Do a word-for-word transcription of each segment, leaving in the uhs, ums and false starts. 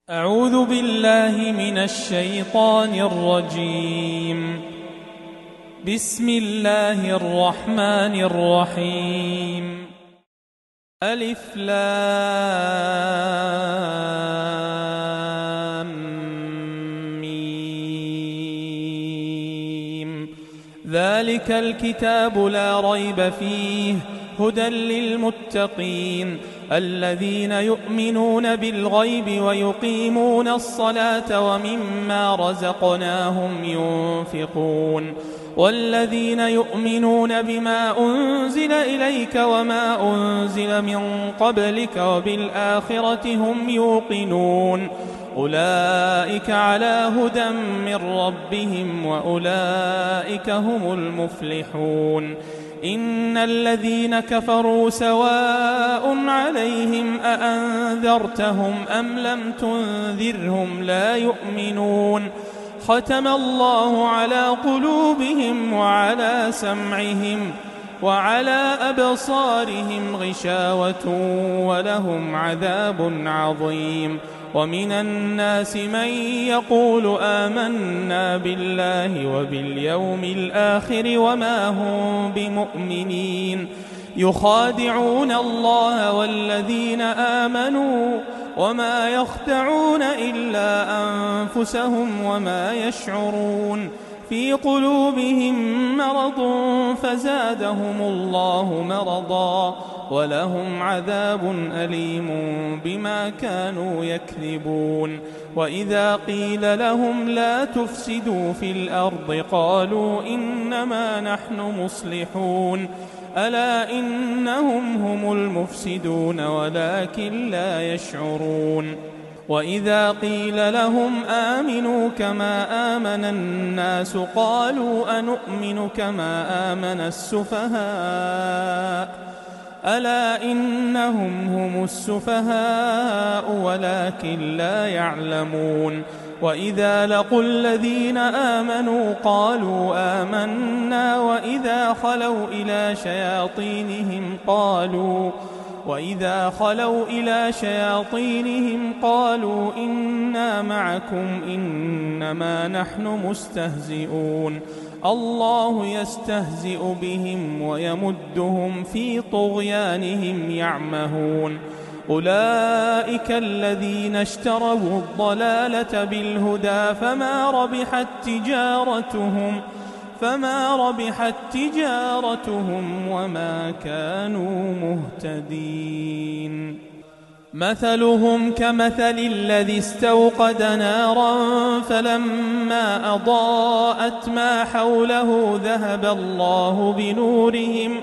أعوذ بالله من الشيطان الرجيم. بسم الله الرحمن الرحيم. ألف لام ميم. ذلك الكتاب لا ريب فيه هدى للمتقين الذين يؤمنون بالغيب ويقيمون الصلاة ومما رزقناهم ينفقون والذين يؤمنون بما أنزل إليك وما أنزل من قبلك وبالآخرة هم يوقنون أولئك على هدى من ربهم وأولئك هم المفلحون. إن الذين كفروا سواء عليهم أأنذرتهم أم لم تنذرهم لا يؤمنون. ختم الله على قلوبهم وعلى سمعهم وعلى أبصارهم غشاوة ولهم عذاب عظيم. ومن الناس من يقول آمنا بالله وباليوم الآخر وما هم بمؤمنين يخادعون الله والذين آمنوا وما يخدعون إلا أنفسهم وما يشعرون. في قلوبهم مرض فزادهم الله مرضا ولهم عذاب أليم بما كانوا يكذبون. وإذا قيل لهم لا تفسدوا في الأرض قالوا إنما نحن مصلحون ألا إنهم هم المفسدون ولكن لا يشعرون. وإذا قيل لهم آمنوا كما آمن الناس قالوا أنؤمن كما آمن السفهاء ألا إنهم هم السفهاء ولكن لا يعلمون. وإذا لقوا الذين آمنوا قالوا آمنا وإذا خلوا إلى شياطينهم قالوا وإذا خلوا إلى شياطينهم قالوا إنا معكم إنما نحن مستهزئون. الله يستهزئ بهم ويمدهم في طغيانهم يعمهون. أولئك الذين اشتروا الضلالة بالهدى فما ربحت تجارتهم فما ربحت تجارتهم وما كانوا مهتدين. مثلهم كمثل الذي استوقد نارا فلما أضاءت ما حوله ذهب الله بنورهم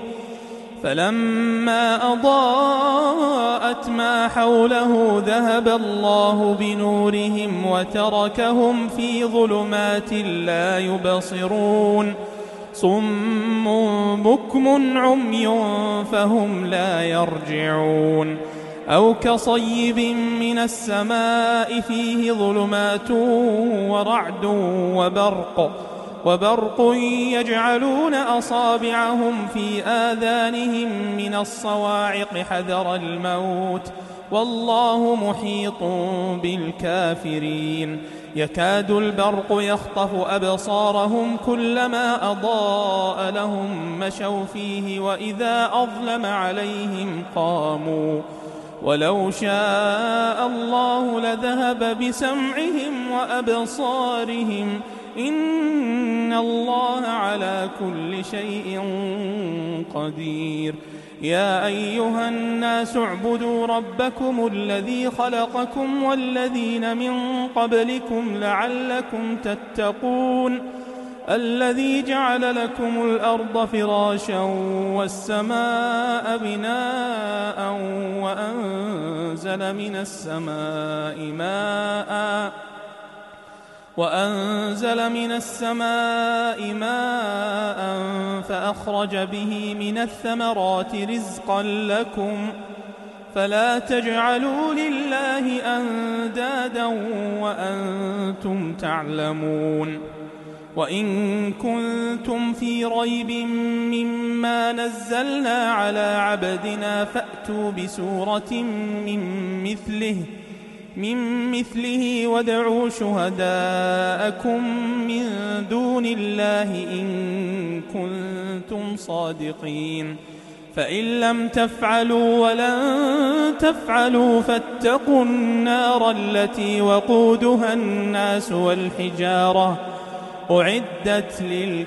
فلما أضاءت ما حوله ذهب الله بنورهم وتركهم في ظلمات لا يبصرون. صم بكم عمي فهم لا يرجعون. أو كصيب من السماء فيه ظلمات ورعد وبرق وبرق يجعلون أصابعهم في آذانهم من الصواعق حذر الموت والله محيط بالكافرين. يكاد البرق يخطف أبصارهم كلما أضاء لهم مشوا فيه وإذا أظلم عليهم قاموا ولو شاء الله لذهب بسمعهم وأبصارهم إن الله على كل شيء قدير. يا أيها الناس اعبدوا ربكم الذي خلقكم والذين من قبلكم لعلكم تتقون الذي جعل لكم الأرض فراشا والسماء بناء وأنزل من السماء ماء وأنزل من السماء ماء فأخرج به من الثمرات رزقا لكم فلا تجعلوا لله أندادا وأنتم تعلمون. وإن كنتم في ريب مما نزلنا على عبدنا فأتوا بسورة من مثله من مثله وادعوا شهداءكم من دون الله إن كنتم صادقين فإن لم تفعلوا ولن تفعلوا فاتقوا النار التي وقودها الناس والحجارة أعدت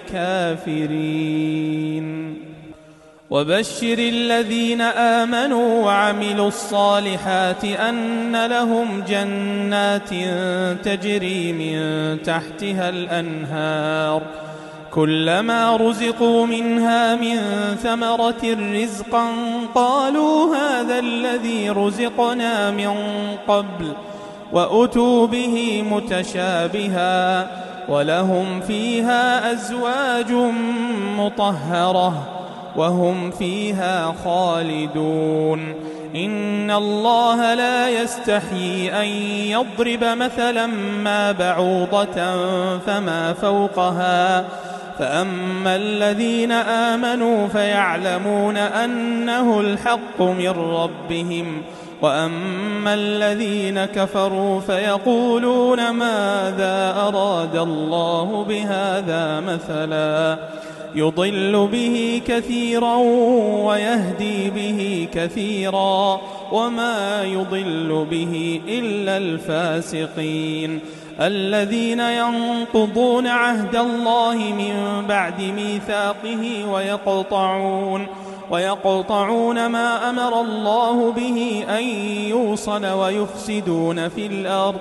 للكافرين وبشر الذين آمنوا وعملوا الصالحات أن لهم جنات تجري من تحتها الأنهار كلما رزقوا منها من ثمرة رزقا قالوا هذا الذي رزقنا من قبل وأتوا به متشابها ولهم فيها أزواج مطهرة وهم فيها خالدون إن الله لا يستحيي أن يضرب مثلا ما بعوضة فما فوقها فأما الذين آمنوا فيعلمون أنه الحق من ربهم وأما الذين كفروا فيقولون ماذا أراد الله بهذا مثلا يضل به كثيرا ويهدي به كثيرا وما يضل به إلا الفاسقين الذين ينقضون عهد الله من بعد ميثاقه ويقطعون ويقطعون ما أمر الله به أن يوصل ويفسدون في الأرض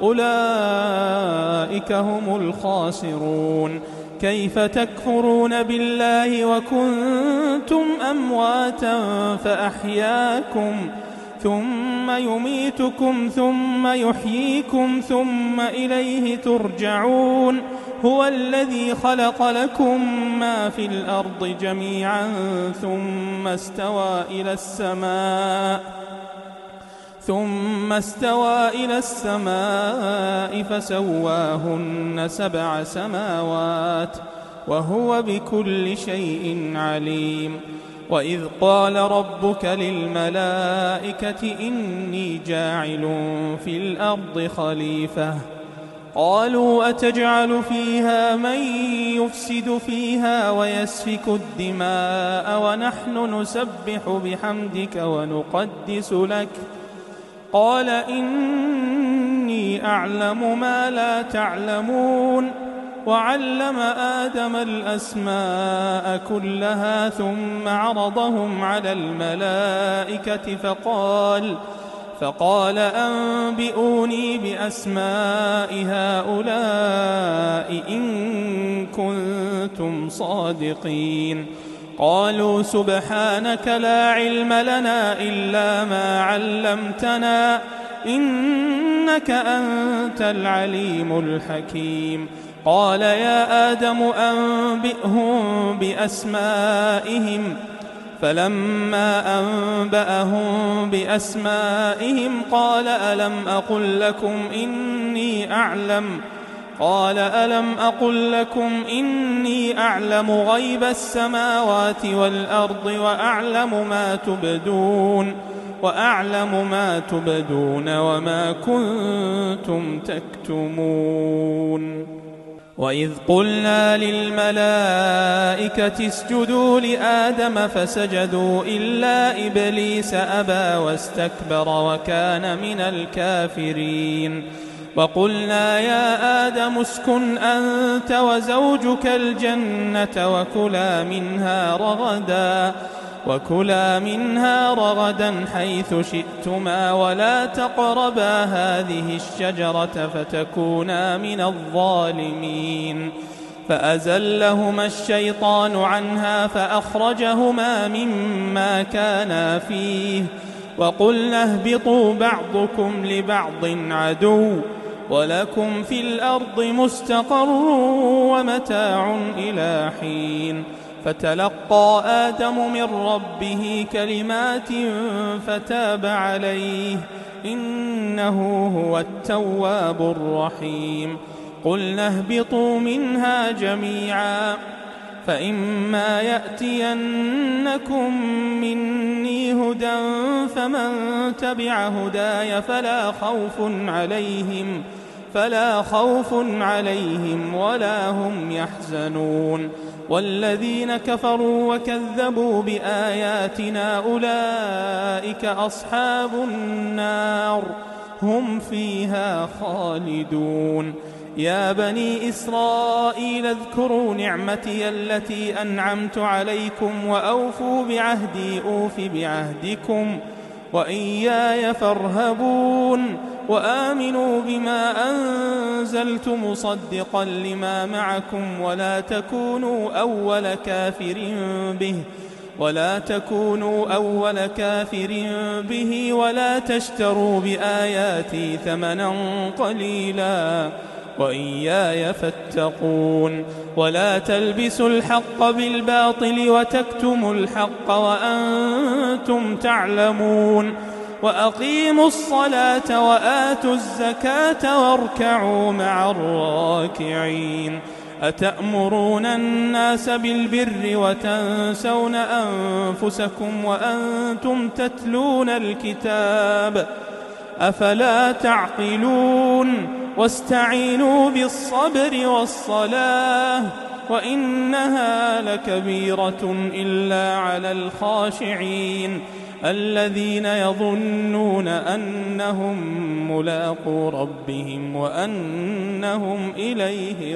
أولئك هم الخاسرون كيف تكفرون بالله وكنتم أمواتا فأحياكم ثم يميتكم ثم يحييكم ثم إليه ترجعون هو الذي خلق لكم ما في الأرض جميعا ثم استوى إلى السماء ثم استوى إلى السماء فسواهن سبع سماوات وهو بكل شيء عليم وإذ قال ربك للملائكة إني جاعل في الأرض خليفة قالوا أتجعل فيها من يفسد فيها ويسفك الدماء ونحن نسبح بحمدك ونقدس لك قال إني أعلم ما لا تعلمون وعلم آدم الأسماء كلها ثم عرضهم على الملائكة فقال فقال أنبئوني بأسماء هؤلاء إن كنتم صادقين قالوا سبحانك لا علم لنا إلا ما علمتنا إنك أنت العليم الحكيم قال يا آدم أنبئهم بأسمائهم فلما أنبأهم بأسمائهم قال ألم أقل لكم إني أعلم قال ألم أقل لكم إني أعلم غيب السماوات والأرض وأعلم ما تبدون وأعلم ما تبدون وما كنتم تكتمون وإذ قلنا للملائكة اسجدوا لآدم فسجدوا إلا إبليس أبى واستكبر وكان من الكافرين وقلنا يا آدم اسكن أنت وزوجك الجنة وكلا منها رغدا وكلا منها رغدا حيث شئتما ولا تقربا هذه الشجرة فتكونا من الظالمين فأزلهما الشيطان عنها فأخرجهما مما كانا فيه وقلنا اهبطوا بعضكم لبعض عدو ولكم في الأرض مستقر ومتاع إلى حين فتلقى آدم من ربه كلمات فتاب عليه إنه هو التواب الرحيم قلنا اهبطوا منها جميعا فإما يأتينكم مني هدى فمن تبع هداي فلا خوف عليهم فلا خوف عليهم ولا هم يحزنون والذين كفروا وكذبوا بآياتنا أولئك أصحاب النار هم فيها خالدون يا بني إسرائيل اذكروا نعمتي التي أنعمت عليكم وأوفوا بعهدي أوف بعهدكم وإياي فارهبون وآمنوا بما أنزلت مصدقا لما معكم ولا تكونوا أول كافر به ولا تكونوا أول كافر به ولا تشتروا بآياتي ثمنا قليلا وإياي فاتقون ولا تلبسوا الحق بالباطل وتكتموا الحق وأنتم تعلمون وأقيموا الصلاة وآتوا الزكاة واركعوا مع الراكعين أتأمرون الناس بالبر وتنسون أنفسكم وأنتم تتلون الكتاب أفلا تعقلون واستعينوا بالصبر والصلاة وإنها لكبيرة إلا على الخاشعين الذين يظنون أنهم ملاقو ربهم وأنهم إليه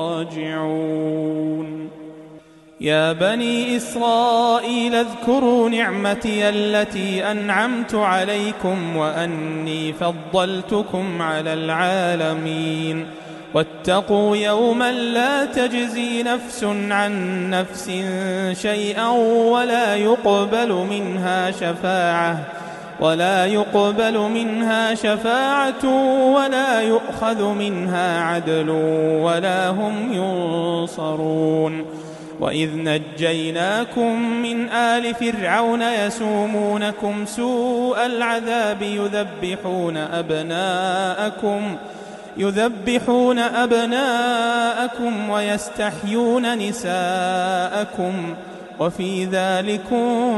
راجعون يا بني إسرائيل اذكروا نعمتي التي أنعمت عليكم وأني فضلتكم على العالمين واتقوا يوما لا تجزي نفس عن نفس شيئا ولا يقبل منها شفاعة ولا يقبل منها شفاعة ولا يؤخذ منها عدل ولا هم ينصرون وإذ نجيناكم من آل فرعون يسومونكم سوء العذاب يذبحون أبناءكم يذبحون أبناءكم ويستحيون نساءكم وفي ذلكم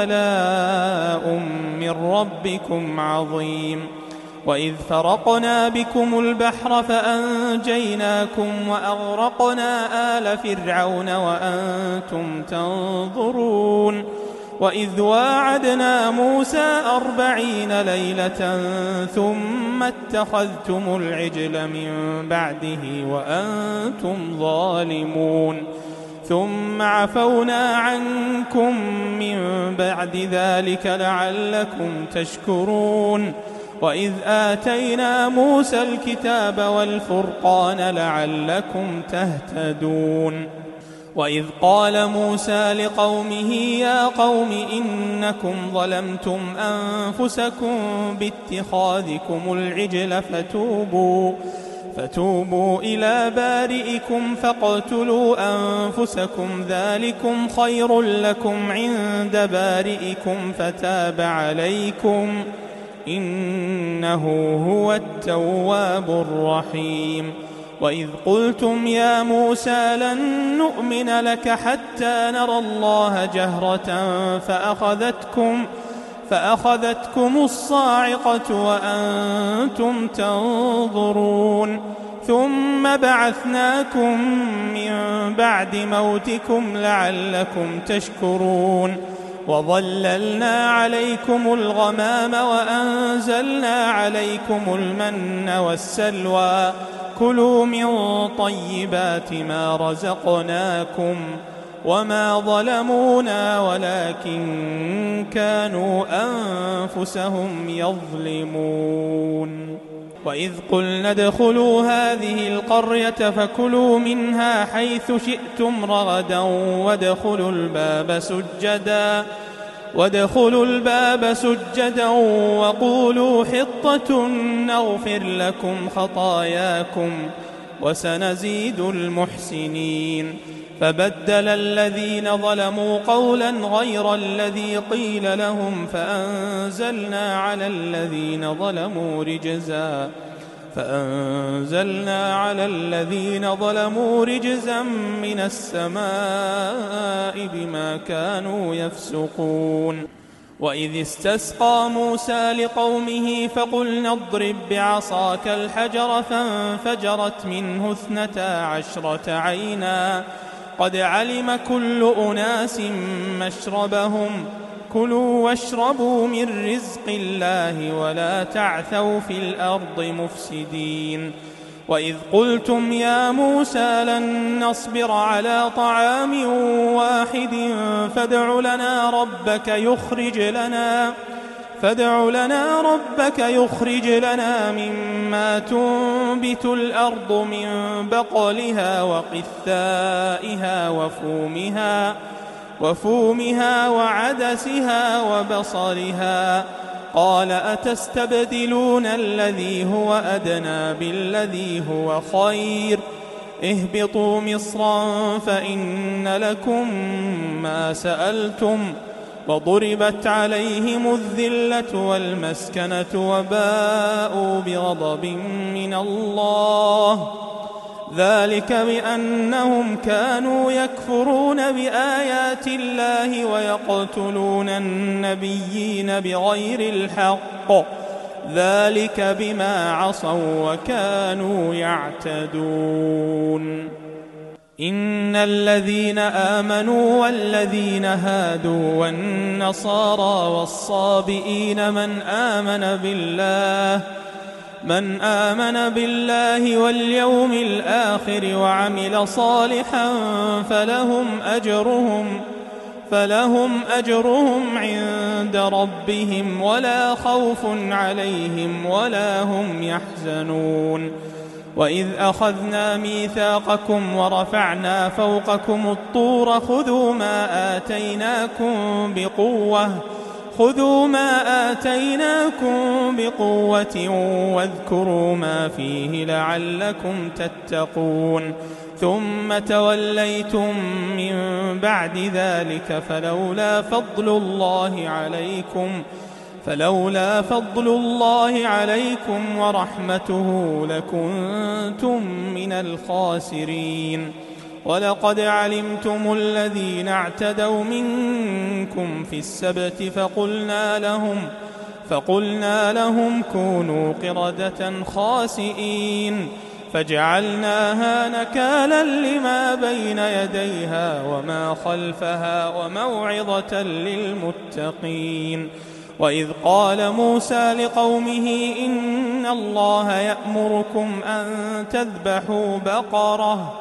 بلاء من ربكم عظيم وإذ فرقنا بكم البحر فأنجيناكم وأغرقنا آل فرعون وأنتم تنظرون وإذ واعدنا موسى أربعين ليلة ثم اتخذتم العجل من بعده وأنتم ظالمون ثم عفونا عنكم من بعد ذلك لعلكم تشكرون وإذ آتينا موسى الكتاب والفرقان لعلكم تهتدون وإذ قال موسى لقومه يا قوم إنكم ظلمتم أنفسكم باتخاذكم العجل فتوبوا فتوبوا إلى بارئكم فاقتلوا أنفسكم ذلكم خير لكم عند بارئكم فتاب عليكم إنه هو التواب الرحيم وإذ قلتم يا موسى لن نؤمن لك حتى نرى الله جهرة فأخذتكم فأخذتكم الصاعقة وأنتم تنظرون ثم بعثناكم من بعد موتكم لعلكم تشكرون وظللنا عليكم الغمام وأنزلنا عليكم المن والسلوى كلوا من طيبات ما رزقناكم وما ظلمونا ولكن كانوا أنفسهم يظلمون وإذ قلنا ادخلوا هذه القرية فكلوا منها حيث شئتم رغدا وادخلوا الباب سجدا وادخلوا الباب سجدا وقولوا حطة نغفر لكم خطاياكم وسنزيد المحسنين فبدل الذين ظلموا قولا غير الذي قيل لهم فأنزلنا على الذين ظلموا رجزا فأنزلنا على الذين ظلموا رجزا من السماء بما كانوا يفسقون. وإذ استسقى موسى لقومه فقلنا اضرب بعصاك الحجر فانفجرت منه اثنتا عشرة عينا قد علم كل أناس مشربهم كلوا واشربوا من رزق الله ولا تعثوا في الأرض مفسدين. وإذ قلتم يا موسى لن نصبر على طعام واحد فادع لنا ربك يخرج لنا فادع لنا ربك يخرج لنا مما تنبت الأرض من بقلها وقثائها وفومها وفومها وعدسها وبصلها قال أتستبدلون الذي هو أدنى بالذي هو خير اهبطوا مصرا فإن لكم ما سألتم وضربت عليهم الذلة والمسكنة وباءوا بغضب من الله ذلك بأنهم كانوا يكفرون بآيات الله ويقتلون النبيين بغير الحق ذلك بما عصوا وكانوا يعتدون. إن الذين آمنوا والذين هادوا والنصارى والصابئين من آمن بالله من آمن بالله واليوم الآخر وعمل صالحا فلهم أجرهم فلهم أجرهم عند ربهم ولا خوف عليهم ولا هم يحزنون. وإذ أخذنا ميثاقكم ورفعنا فوقكم الطور خذوا ما آتيناكم بقوة خذوا ما آتيناكم بقوة واذكروا ما فيه لعلكم تتقون ثم توليتم من بعد ذلك فلولا فضل الله عليكم فلولا فضل الله عليكم ورحمته لكنتم من الخاسرين. ولقد علمتم الذين اعتدوا منكم في السبت فقلنا لهم فقلنا لهم كونوا قردة خاسئين فجعلناها نكالا لما بين يديها وما خلفها وموعظة للمتقين. وإذ قال موسى لقومه إن الله يأمركم أن تذبحوا بقرة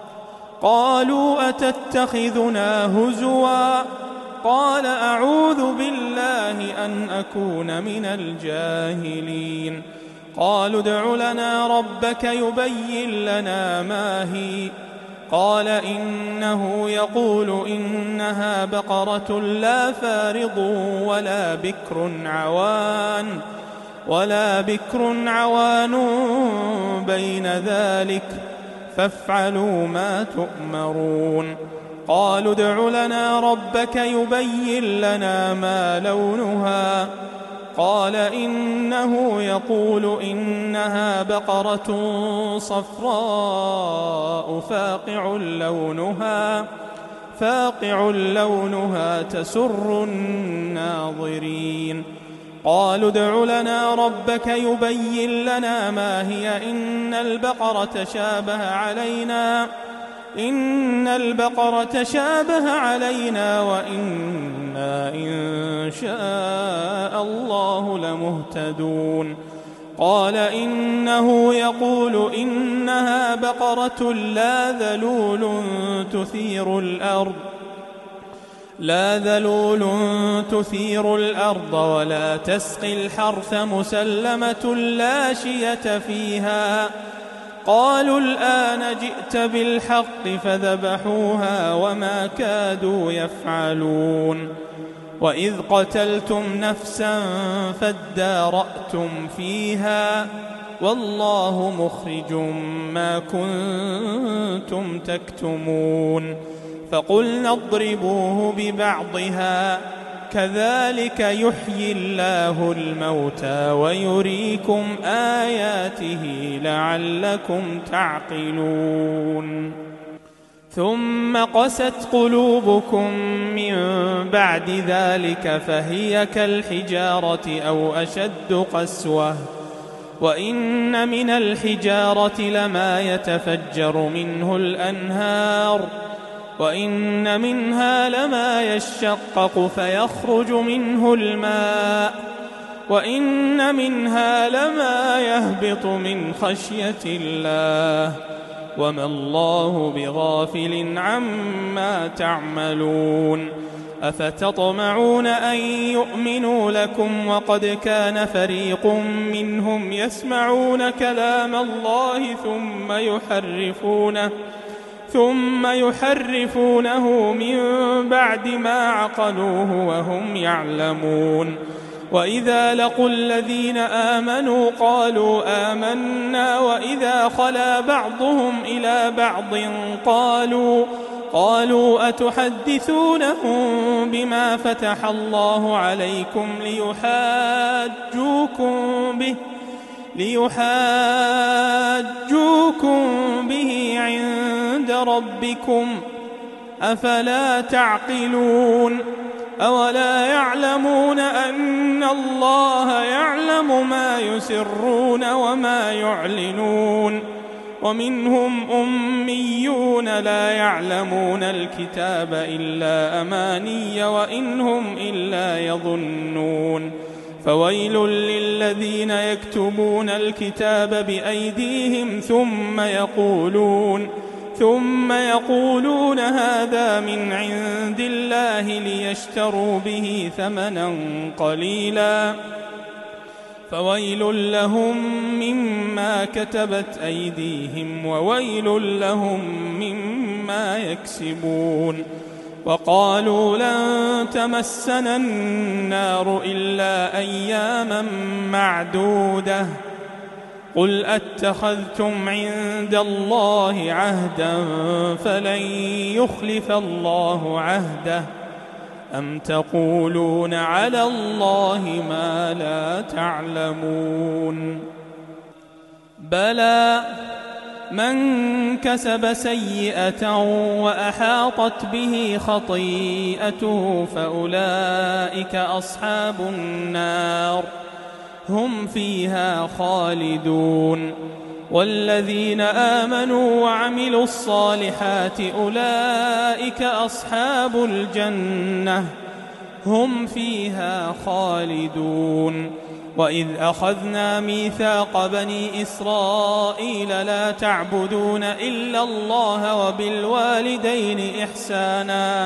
قالوا أتتخذنا هزوا قال أعوذ بالله أن أكون من الجاهلين. قالوا ادع لنا ربك يبين لنا ما هي قال إنه يقول إنها بقرة لا فارض ولا بكر عوان ولا بكر عوان بين ذلك فافعلوا ما تؤمرون. قالوا ادع لنا ربك يبين لنا ما لونها قال إنه يقول إنها بقرة صفراء فاقع لونها فاقع لونها تسر الناظرين. قالوا ادع لنا ربك يبين لنا ما هي إن البقرة شابه علينا إن البقرة شابه علينا وإنا إن شاء الله لمهتدون. قال إنه يقول إنها بقرة لا ذلول تثير الأرض لا ذلول تثير الأرض ولا تسقي الحرث مسلمة لا شية فيها. قالوا الآن جئت بالحق فذبحوها وما كادوا يفعلون. وإذ قتلتم نفسا فادارأتم فيها والله مخرج ما كنتم تكتمون. فقلنا اضربوه ببعضها كذلك يحيي الله الموتى ويريكم آياته لعلكم تعقلون ثم قست قلوبكم من بعد ذلك فهي كالحجارة أو أشد قسوة وإن من الحجارة لما يتفجر منه الأنهار وإن منها لما يشقق فيخرج منه الماء وإن منها لما يهبط من خشية الله وما الله بغافل عما تعملون أفتطمعون أن يؤمنوا لكم وقد كان فريق منهم يسمعون كلام الله ثم يحرفونه ثم يحرفونه من بعد ما عقلوه وهم يعلمون وإذا لقوا الذين آمنوا قالوا آمنا وإذا خلا بعضهم إلى بعض قالوا قالوا أتحدثونهم بما فتح الله عليكم ليحاجوكم به ليحاجوكم به عند ربكم أفلا تعقلون أولا يعلمون أن الله يعلم ما يسرون وما يعلنون ومنهم أميون لا يعلمون الكتاب إلا أماني وإنهم إلا يظنون فويل للذين يكتبون الكتاب بأيديهم ثم يقولون ثم يقولون هذا من عند الله ليشتروا به ثمنا قليلا فويل لهم مما كتبت أيديهم وويل لهم مما يكسبون وقالوا لن تمسنا النار إلا أياما معدودة قل أتخذتم عند الله عهدا فلن يخلف الله عهده أم تقولون على الله ما لا تعلمون بلى من كسب سيئة وأحاطت به خطيئته فأولئك أصحاب النار هم فيها خالدون والذين آمنوا وعملوا الصالحات أولئك أصحاب الجنة هم فيها خالدون وإذ أخذنا ميثاق بني إسرائيل لا تعبدون إلا الله وبالوالدين إحسانا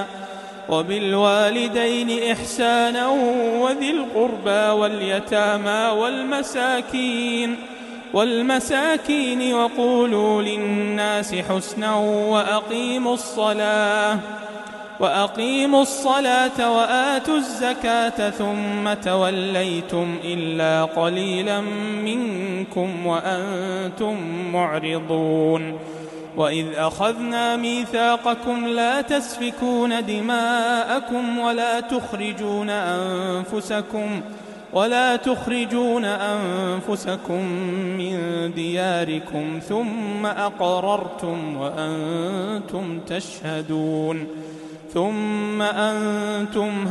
وبالوالدين إحسانا وذي القربى واليتامى والمساكين والمساكين وقولوا للناس حسنا وأقيموا الصلاة وأقيموا الصلاة وآتوا الزكاة ثم توليتم إلا قليلا منكم وأنتم معرضون وإذ أخذنا ميثاقكم لا تسفكون دماءكم ولا تخرجون أنفسكم ولا تخرجون أنفسكم من دياركم ثم أقررتم وأنتم تشهدون ثم أنتم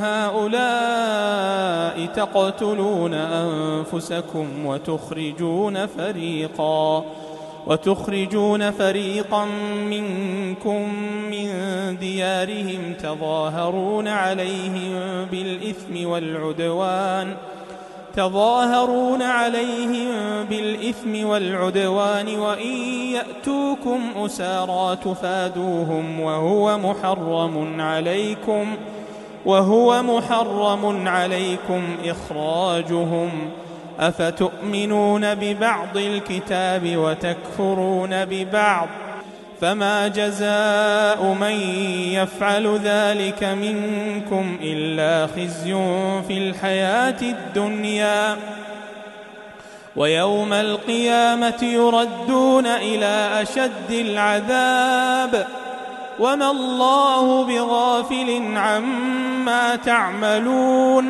هؤلاء تقتلون أنفسكم وتخرجون فريقا وتخرجون فريقا منكم من ديارهم تظاهرون عليهم بالإثم والعدوان تظاهرون عليهم بالإثم والعدوان وإن يأتوكم أسارى تفادوهم وهو محرم عليكم وهو محرم عليكم إخراجهم أفتؤمنون ببعض الكتاب وتكفرون ببعض فما جزاء من يفعل ذلك منكم إلا خزي في الحياة الدنيا ويوم القيامة يردون إلى أشد العذاب وما الله بغافل عما تعملون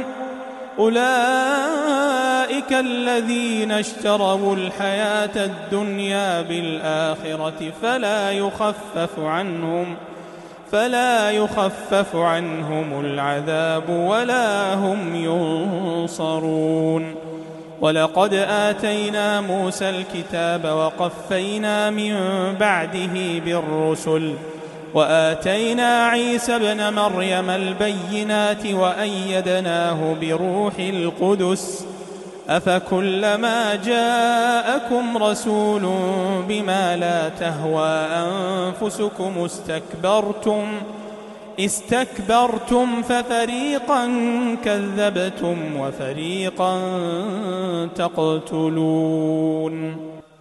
أولئك الذين اشتروا الحياة الدنيا بالآخرة فلا يخفف عنهم فلا يخفف عنهم العذاب ولا هم ينصرون ولقد آتينا موسى الكتاب وقفينا من بعده بالرسل وآتينا عيسى ابن مريم البينات وأيدناه بروح القدس أفكلما جاءكم رسول بما لا تهوى أنفسكم استكبرتم استكبرتم ففريقا كذبتم وفريقا تقتلون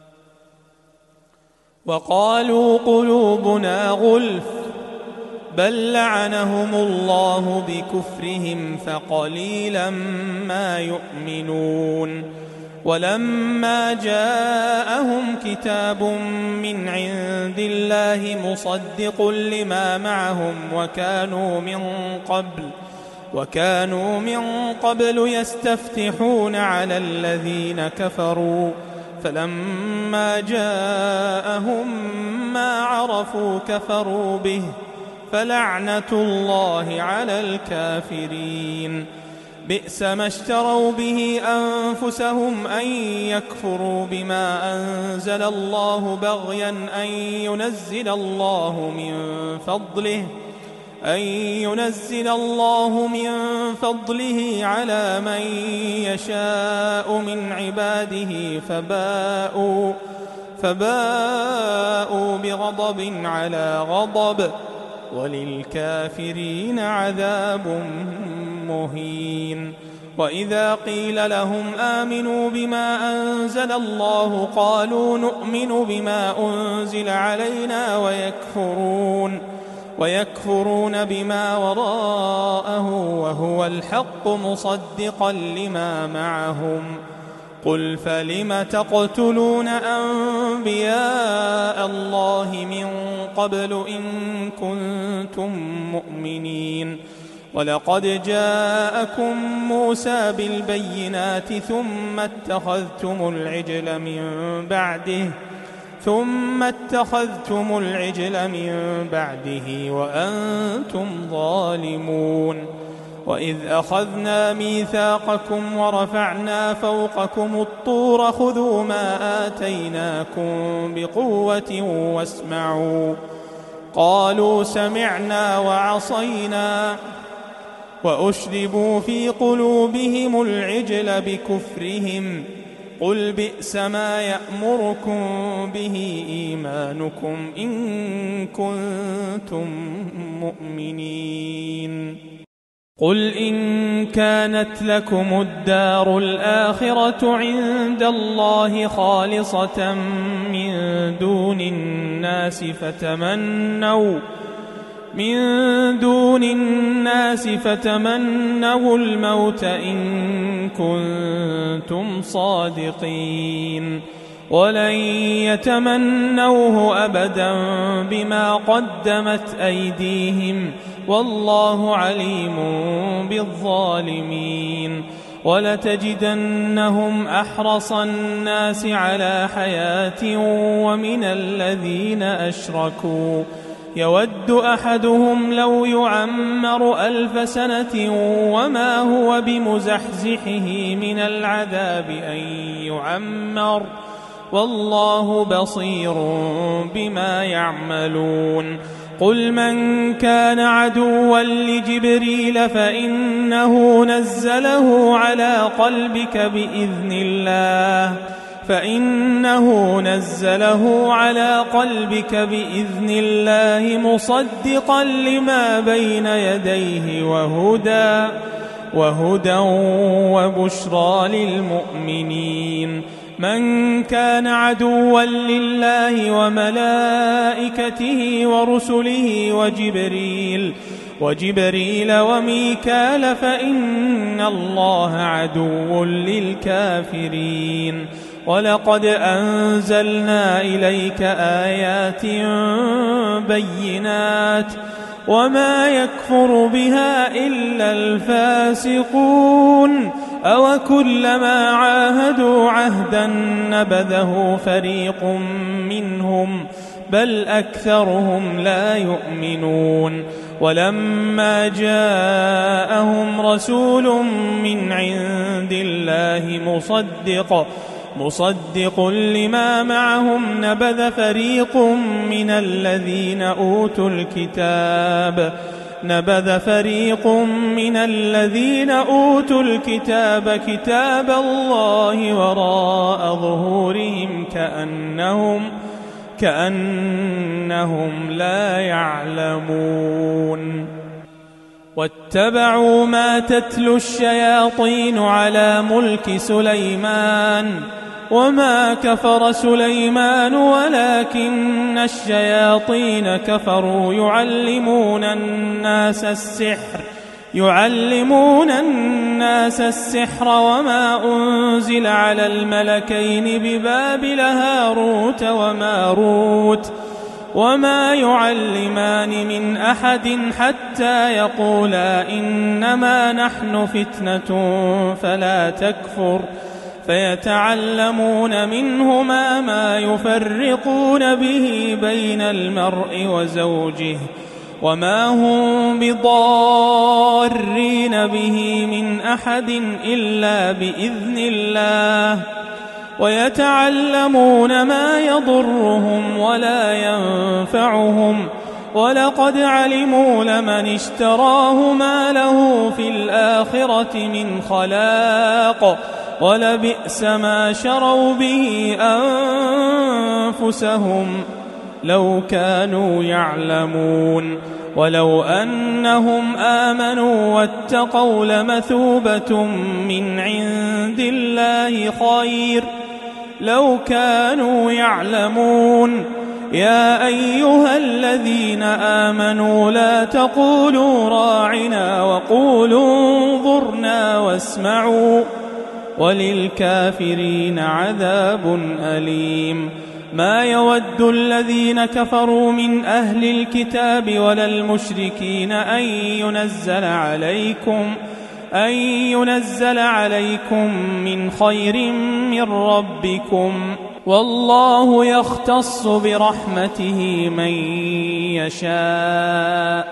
وقالوا قلوبنا غلف بل لعنهم الله بكفرهم فقليلا ما يؤمنون ولما جاءهم كتاب من عند الله مصدق لما معهم وكانوا من قبل وكانوا من قبل يستفتحون على الذين كفروا فلما جاءهم ما عرفوا كفروا به فلعنة الله على الكافرين بئس ما اشتروا به أنفسهم أن يكفروا بما أنزل الله بغيا أن ينزل الله من فضله أن ينزل الله من فضله على من يشاء من عباده فباءوا فباءوا بغضب على غضب وللكافرين عذاب مهين وإذا قيل لهم آمنوا بما أنزل الله قالوا نؤمن بما أنزل علينا ويكفرون ويكفرون بما وراءه وهو الحق مصدقا لما معهم قل فلم تقتلون أنبياء الله من قبل إن كنتم مؤمنين ولقد جاءكم موسى بالبينات ثم اتخذتم العجل من بعده ثم اتخذتم العجل من بعده وأنتم ظالمون وإذ أخذنا ميثاقكم ورفعنا فوقكم الطور خذوا ما آتيناكم بقوة واسمعوا قالوا سمعنا وعصينا وأشربوا في قلوبهم العجل بكفرهم قل بئس ما يأمركم به إيمانكم إن كنتم مؤمنين قل إن كانت لكم الدار الآخرة عند الله خالصة من دون الناس فتمنوا من دون الناس فتمنوا الموت إن كنتم صادقين ولن يتمنوه أبدا بما قدمت أيديهم والله عليم بالظالمين ولتجدنهم أحرص الناس على حياة ومن الذين أشركوا يود أحدهم لو يعمر ألف سنة وما هو بمزحزحه من العذاب أن يعمر والله بصير بما يعملون قل من كان عدوا لجبريل فإنه نزله على قلبك بإذن الله فإنه نزله على قلبك بإذن الله مصدقا لما بين يديه وهدى وهدى وبشرى للمؤمنين من كان عدوا لله وملائكته ورسله وجبريل وجبريل وميكال فإن الله عدو للكافرين ولقد أنزلنا إليك آيات بينات وما يكفر بها إلا الفاسقون أو كلما عاهدوا عهدا نبذه فريق منهم بل أكثرهم لا يؤمنون ولما جاءهم رسول من عند الله مصدق مصدق لما معهم نبذ فريق من الذين أوتوا الكتاب نبذ فريق من الذين أوتوا الكتاب كتاب الله وراء ظهورهم كأنهم كأنهم لا يعلمون واتبعوا ما تتلو الشياطين على ملك سليمان وما كفر سليمان ولكن الشياطين كفروا يعلمون الناس السحر يعلمون الناس السحر وما أنزل على الملكين ببابل هاروت وماروت وما يعلمان من أحد حتى يقولا إنما نحن فتنة فلا تكفر فيتعلمون منهما ما يفرقون به بين المرء وزوجه وما هم بضارين به من أحد إلا بإذن الله ويتعلمون ما يضرهم ولا ينفعهم ولقد علموا لمن اشتراه ما له في الآخرة من خلاق ولبئس ما شروا به أنفسهم لو كانوا يعلمون ولو أنهم آمنوا واتقوا لمثوبة من عند الله خير لو كانوا يعلمون يا أيها الذين آمنوا لا تقولوا راعنا وقولوا انظرنا واسمعوا وللكافرين عذاب أليم ما يود الذين كفروا من أهل الكتاب ولا المشركين أن ينزل عليكم أن ينزل عليكم من خير من ربكم والله يختص برحمته من يشاء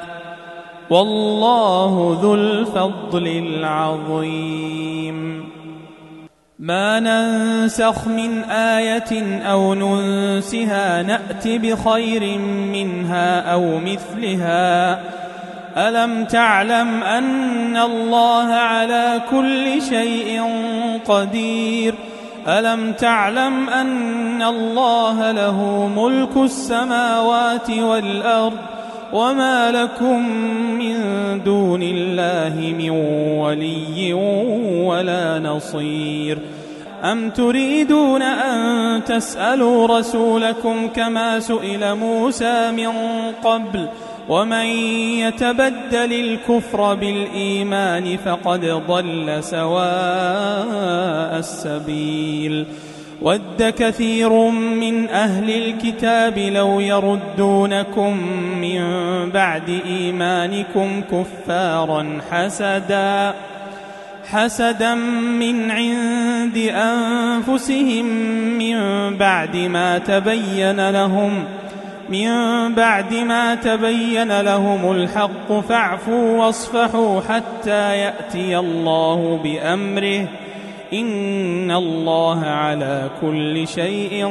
والله ذو الفضل العظيم ما ننسخ من آية أو ننسها نأت بخير منها أو مثلها ألم تعلم أن الله على كل شيء قدير ألم تعلم أن الله له ملك السماوات والأرض وما لكم من دون الله من ولي ولا نصير أم تريدون أن تسألوا رسولكم كما سئل موسى من قبل ومن يتبدل الكفر بالإيمان فقد ضل سواء السبيل ود كثير من أهل الكتاب لو يردونكم من بعد إيمانكم كفارا حسدا حسدا من عند أنفسهم من بعد ما تبين لهم من بعد ما تبين لهم الحق فاعفوا واصفحوا حتى يأتي الله بأمره إن الله على كل شيء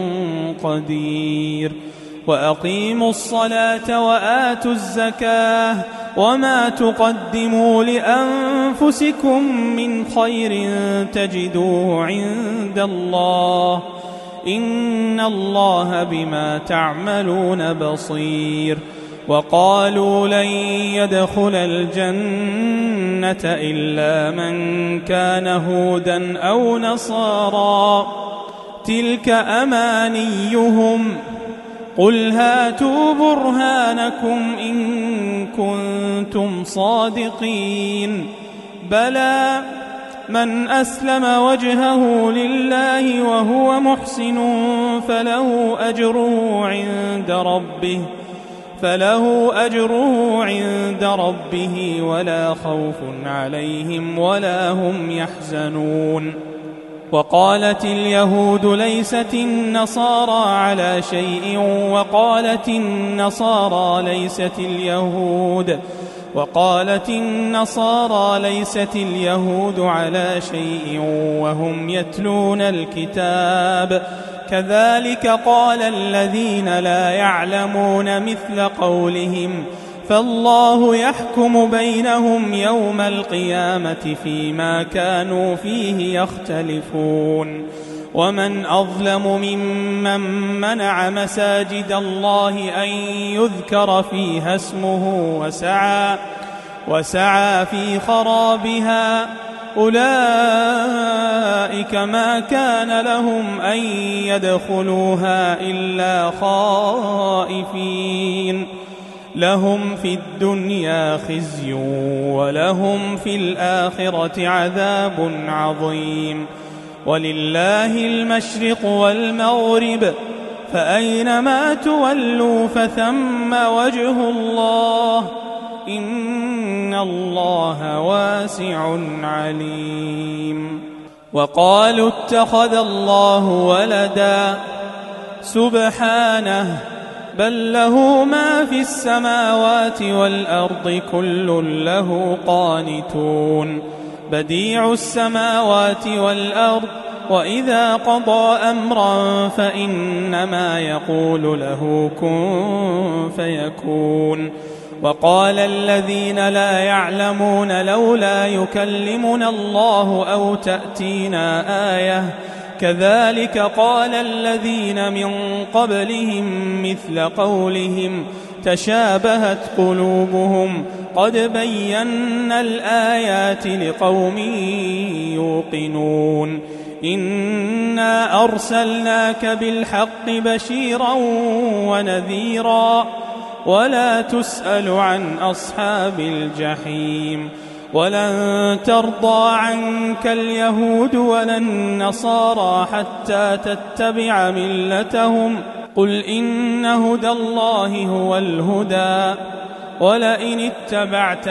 قدير وأقيموا الصلاة وآتوا الزكاة وما تقدموا لأنفسكم من خير تجدوه عند الله إن الله بما تعملون بصير وقالوا لن يدخل الجنة إلا من كان هودا أو نصارى تلك أمانيهم قل هاتوا برهانكم إن كنتم صادقين بلى من أسلم وجهه لله وهو محسن فله أجره عند ربه فله أجره عند ربه ولا خوف عليهم ولا هم يحزنون. وقالت اليهود ليست النصارى على شيء وقالت النصارى ليست اليهود وقالت النصارى ليست اليهود على شيء وهم يتلون الكتاب كذلك قال الذين لا يعلمون مثل قولهم فالله يحكم بينهم يوم القيامة فيما كانوا فيه يختلفون. ومن أظلم ممن منع مساجد الله أن يذكر فيها اسمه وسعى, وسعى في خرابها أولئك ما كان لهم أن يدخلوها إلا خائفين لهم في الدنيا خزي ولهم في الآخرة عذاب عظيم. ولله المشرق والمغرب فأينما تولوا فثم وجه الله إن الله واسع عليم. وقالوا اتخذ الله ولدا سبحانه بل له ما في السماوات والأرض كل له قانتون بديع السماوات والأرض وإذا قضى أمرا فإنما يقول له كن فيكون. وقال الذين لا يعلمون لولا يكلمنا الله أو تأتينا آية كذلك قال الذين من قبلهم مثل قولهم تشابهت قلوبهم قد بينا الآيات لقوم يوقنون. إنا أرسلناك بالحق بشيرا ونذيرا ولا تسأل عن أصحاب الجحيم. ولن ترضى عنك اليهود ولا النصارى حتى تتبع ملتهم قل إن هدى الله هو الهدى ولئن اتبعت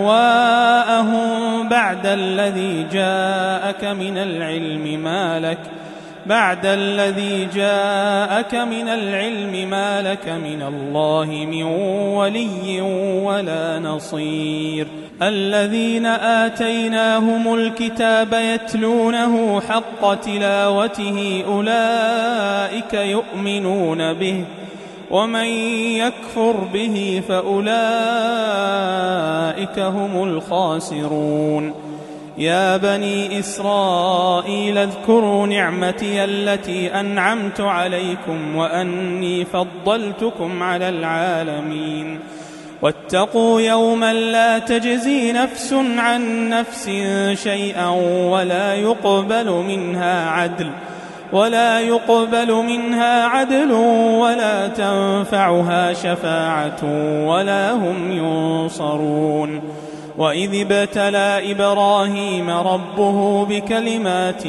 أهواءهم بعد الذي جاءك من العلم ما لك بعد الذي جاءك من العلم ما لك من الله من ولي ولا نصير. الذين آتيناهم الكتاب يتلونه حق تلاوته أولئك يؤمنون به ومن يكفر به فأولئك هم الخاسرون. يا بني إسرائيل اذكروا نعمتي التي أنعمت عليكم وأني فضلتكم على العالمين. واتقوا يوما لا تجزي نفس عن نفس شيئا ولا يقبل منها عدل ولا يقبل منها عدل ولا تنفعها شفاعة ولا هم ينصرون. وإذ ابتلى إبراهيم ربه بكلمات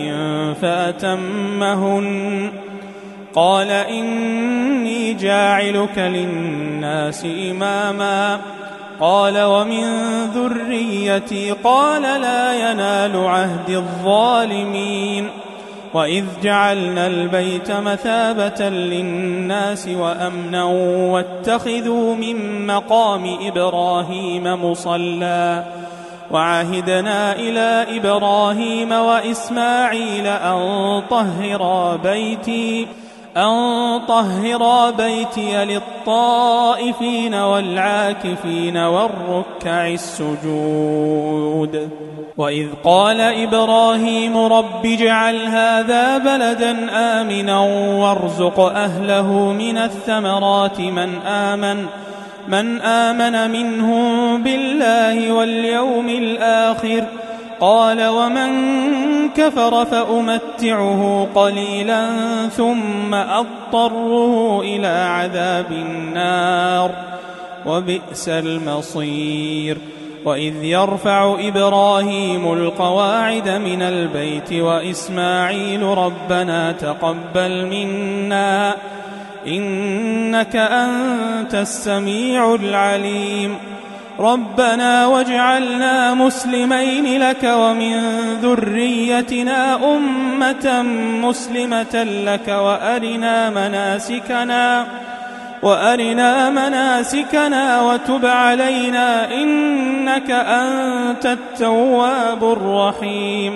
فأتمهن قال إني جاعلك للناس إماما قال ومن ذريتي قال لا ينال عهد الظالمين. وإذ جعلنا البيت مثابة للناس وأمنا واتخذوا من مقام إبراهيم مصلى وعهدنا إلى إبراهيم وإسماعيل أن طهرا بيتي أن طهرا بيتي للطائفين والعاكفين والركع السجود. وإذ قال إبراهيم رب اجعل هذا بلدا آمنا وارزق أهله من الثمرات من آمن من آمن منهم بالله واليوم الآخر قال ومن كفر فأمتعه قليلا ثم أضطره إلى عذاب النار وبئس المصير. وإذ يرفع إبراهيم القواعد من البيت وإسماعيل ربنا تقبل منا إنك أنت السميع العليم ربنا واجعلنا مسلمين لك ومن ذريتنا أمة مسلمة لك وأرنا مناسكنا وأرنا مناسكنا وتب علينا إنك أنت التواب الرحيم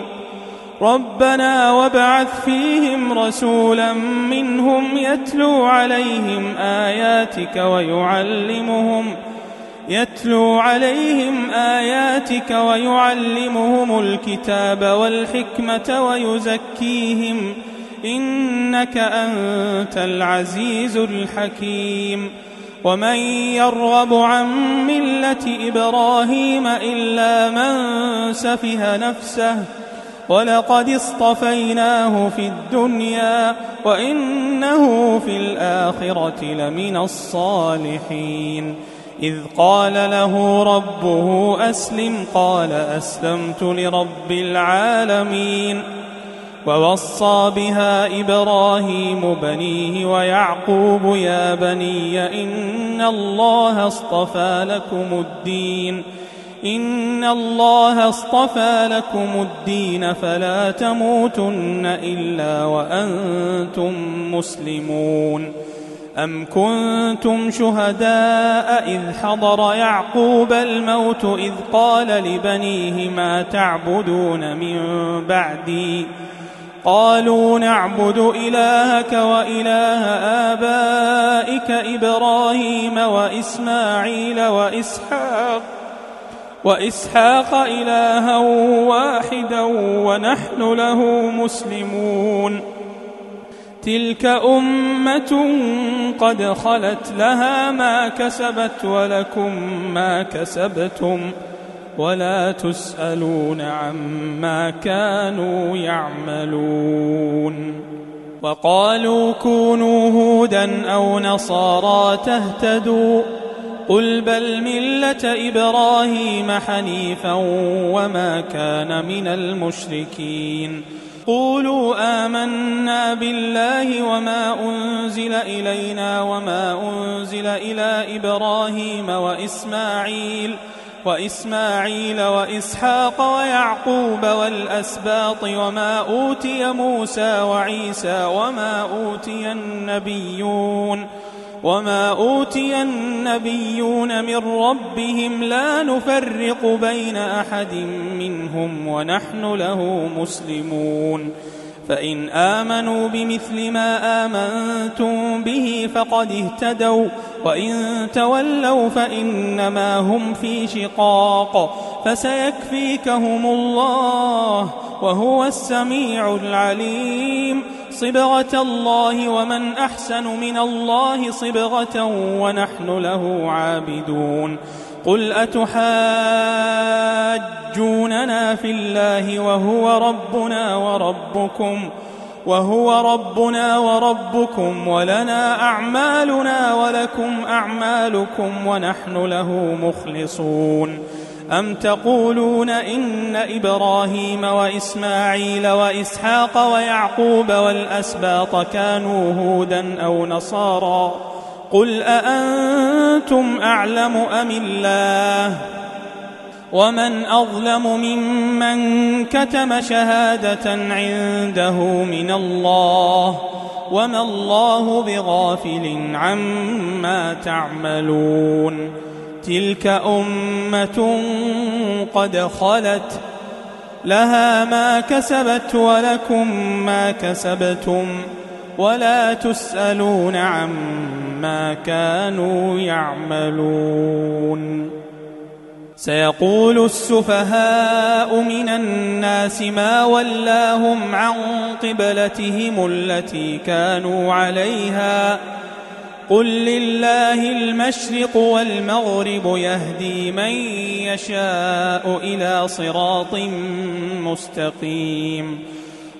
ربنا وابعث فيهم رسولا منهم يتلو عليهم آياتك ويعلمهم يتلو عليهم آياتك ويعلمهم الكتاب والحكمة ويزكيهم إنك أنت العزيز الحكيم ومن يرغب عن ملة إبراهيم إلا من سفه نفسه ولقد اصطفيناه في الدنيا وإنه في الآخرة لمن الصالحين إذ قال له ربه أسلم قال أسلمت لرب العالمين ووصى بها إبراهيم بنيه ويعقوب يا بني إن الله اصطفى لكم الدين إن الله اصطفى لكم الدين فلا تموتن إلا وأنتم مسلمون أم كنتم شهداء إذ حضر يعقوب الموت إذ قال لبنيه ما تعبدون من بعدي قالوا نعبد إلهك وإله آبائك إبراهيم وإسماعيل وإسحاق وإسحاق إلها واحدا ونحن له مسلمون تلك أمة قد خلت لها ما كسبت ولكم ما كسبتم ولا تسألون عما كانوا يعملون وقالوا كونوا هودا أو نصارى تهتدوا قل بل ملة إبراهيم حنيفا وما كان من المشركين قولوا آمنا بالله وما أنزل إلينا وما أنزل إلى إبراهيم وإسماعيل وإسماعيل وإسحاق ويعقوب والأسباط وما أوتي موسى وعيسى وما أوتي النبيون وما أوتي النبيون من ربهم لا نفرق بين أحد منهم ونحن له مسلمون فإن آمنوا بمثل ما آمنتم به فقد اهتدوا وإن تولوا فإنما هم في شقاق فسيكفيكهم الله وهو السميع العليم صبغة الله ومن أحسن من الله صبغة ونحن له عابدون قل أتحاجوننا في الله وهو ربنا وربكم وهو ربنا وربكم ولنا أعمالنا ولكم أعمالكم ونحن له مخلصون أم تقولون إن إبراهيم وإسماعيل وإسحاق ويعقوب والأسباط كانوا هودا أو نصارى قل أأنتم أعلم أم الله ومن أظلم ممن كتم شهادة عنده من الله وما الله بغافل عما تعملون تلك أمة قد خلت لها ما كسبت ولكم ما كسبتم ولا تسألون عما كانوا يعملون سيقول السفهاء من الناس ما ولاهم عن قبلتهم التي كانوا عليها قل لله المشرق والمغرب يهدي من يشاء إلى صراط مستقيم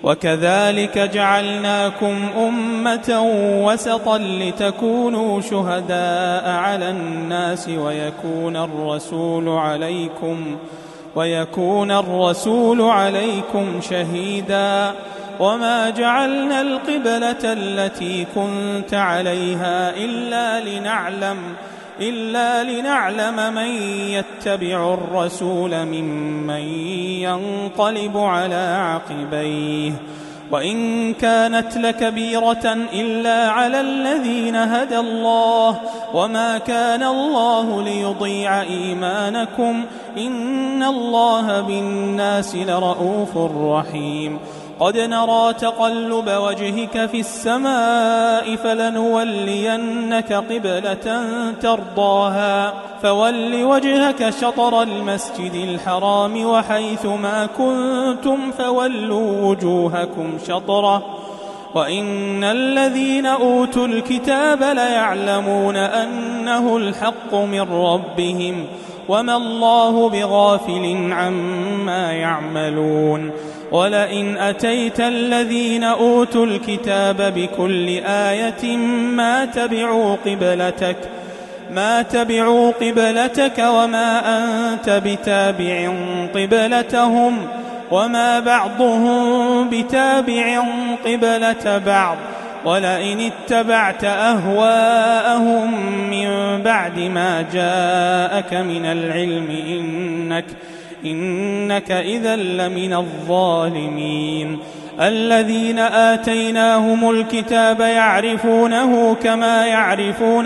وكذلك جعلناكم أمة وسطا لتكونوا شهداء على الناس ويكون الرسول عليكم ويكون الرسول عليكم شهيدا وما جعلنا القبلة التي كنت عليها إلا لنعلم إلا لنعلم من يتبع الرسول ممن ينقلب على عقبيه وإن كانت لكبيرة إلا على الذين هدى الله وما كان الله ليضيع إيمانكم إن الله بالناس لرؤوف رحيم قد نرى تقلب وجهك في السماء فلنولينك قبلة ترضاها فول وجهك شطر المسجد الحرام وحيث ما كنتم فولوا وجوهكم شطره وإن الذين أوتوا الكتاب ليعلمون أنه الحق من ربهم وما الله بغافل عما يعملون ولئن أتيت الذين أوتوا الكتاب بكل آية ما تبعوا قبلتك ما تبعوا قبلتك وما أنت بتابع قبلتهم وما بعضهم بتابع قبلة بعض ولئن اتبعت أهواءهم من بعد ما جاءك من العلم إنك إنك إذا لمن الظالمين الذين آتيناهم الكتاب يعرفونه كما يعرفون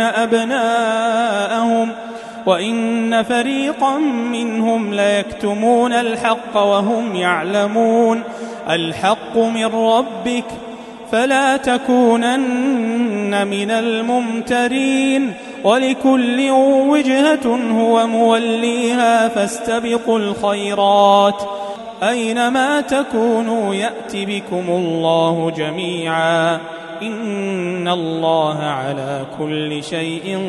أبناءهم وإن فريقا منهم ليكتمون الحق وهم يعلمون الحق من ربك فلا تكونن من الممترين ولكل وجهة هو موليها فاستبقوا الخيرات أينما تكونوا يأت بكم الله جميعا إن الله على كل شيء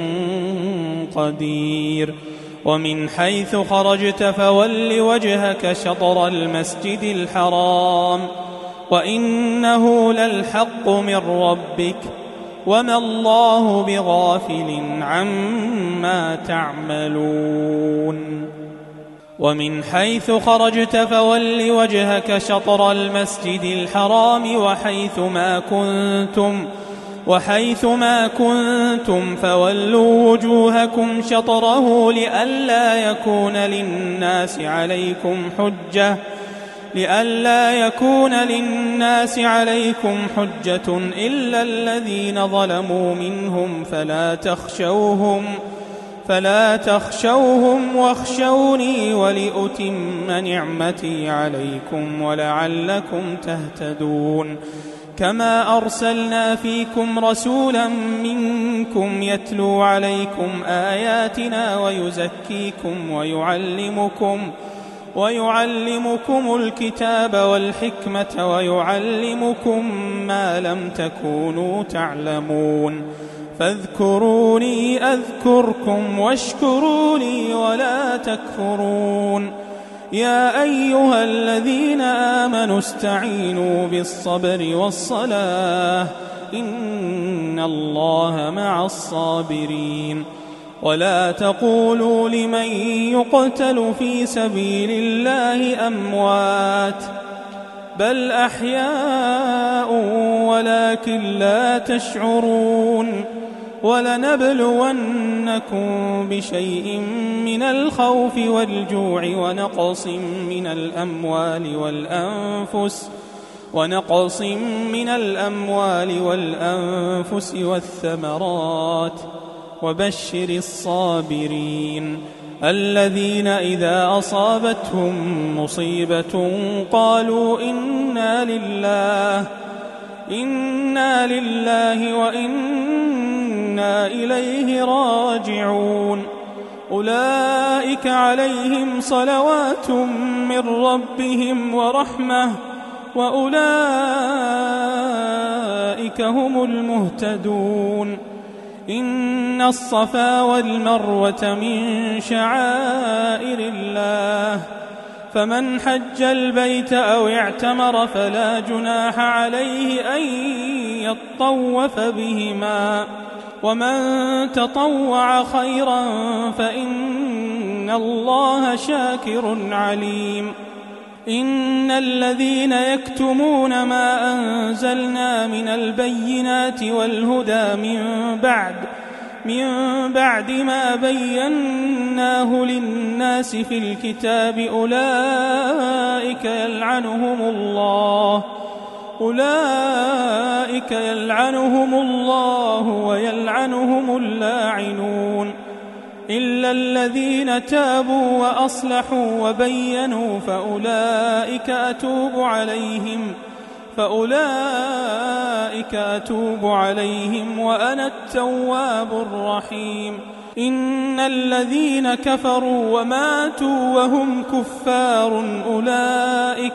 قدير ومن حيث خرجت فول وجهك شطر المسجد الحرام وإنه للحق من ربك وما الله بغافل عما تعملون ومن حيث خرجت فول وجهك شطر المسجد الحرام وحيث ما كنتم وحيث ما كنتم فولوا وجوهكم شطره لئلا يكون للناس عليكم حجة لئلا يكون للناس عليكم حجة إلا الذين ظلموا منهم فلا تخشوهم فلا تخشوهم واخشوني ولأتم نعمتي عليكم ولعلكم تهتدون كما أرسلنا فيكم رسولا منكم يتلو عليكم آياتنا ويزكيكم ويعلمكم ويعلمكم الكتاب والحكمة ويعلمكم ما لم تكونوا تعلمون فاذكروني أذكركم واشكروا لي ولا تكفرون يا أيها الذين آمنوا استعينوا بالصبر والصلاة إن الله مع الصابرين ولا تقولوا لمن يقتل في سبيل الله أموات بل أحياء ولكن لا تشعرون ولنبلونكم بشيء من الخوف والجوع ونقص من الأموال والأنفس ونقص من الأموال والأنفس والثمرات وبشر الصابرين الذين إذا أصابتهم مصيبة قالوا إنا لله إنا لله وإنا إليه راجعون أولئك عليهم صلوات من ربهم ورحمة وأولئك هم المهتدون إن الصفا والمروة من شعائر الله فمن حج البيت أو اعتمر فلا جناح عليه أن يطوف بهما، ومن تطوع خيرا فإن الله شاكر عليم. إن الذين يكتمون ما أنزلنا من البينات والهدى من بعد من بعد ما بيناه للناس في الكتاب أولئك يلعنهم الله أولئك يلعنهم الله ويلعنهم اللاعنون، إلا الذين تابوا وأصلحوا وبينوا فأولئك أتوب عليهم فأولئك أتوب عليهم وأنا التواب الرحيم. إن الذين كفروا وماتوا وهم كفار أولئك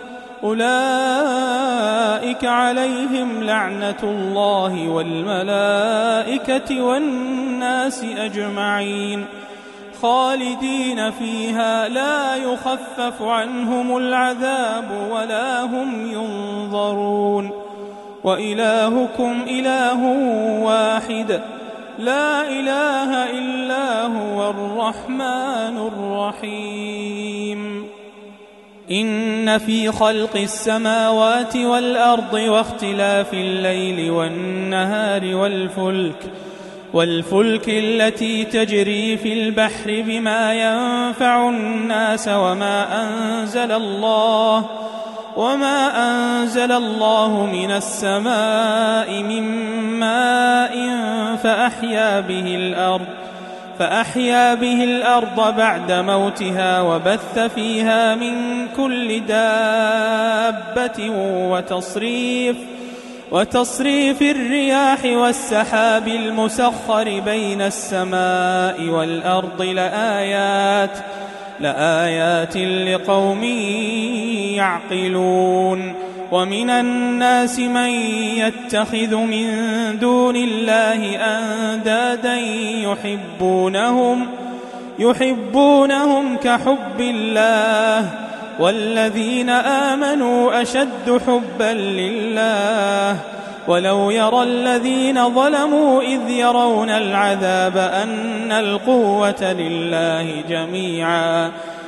أولئك عليهم لعنة الله والملائكة والناس أجمعين، خالدين فيها لا يخفف عنهم العذاب ولا هم ينظرون. وإلهكم إله واحد لا إله إلا هو الرحمن الرحيم. إن في خلق السماوات والأرض واختلاف الليل والنهار والفلك والفلك التي تجري في البحر بما ينفع الناس وما أنزل الله وما أنزل الله من السماء من ماء فأحيا به الأرض فأحيا به الأرض بعد موتها وبث فيها من كل دابة وتصريف وتصريف الرياح والسحاب المسخر بين السماء والأرض لآيات لآيات لقوم يعقلون. ومن الناس من يتخذ من دون الله أندادا يحبونهم يحبونهم كحب الله والذين آمنوا أشد حبا لله. ولو يرى الذين ظلموا إذ يرون العذاب أن القوة لله جميعا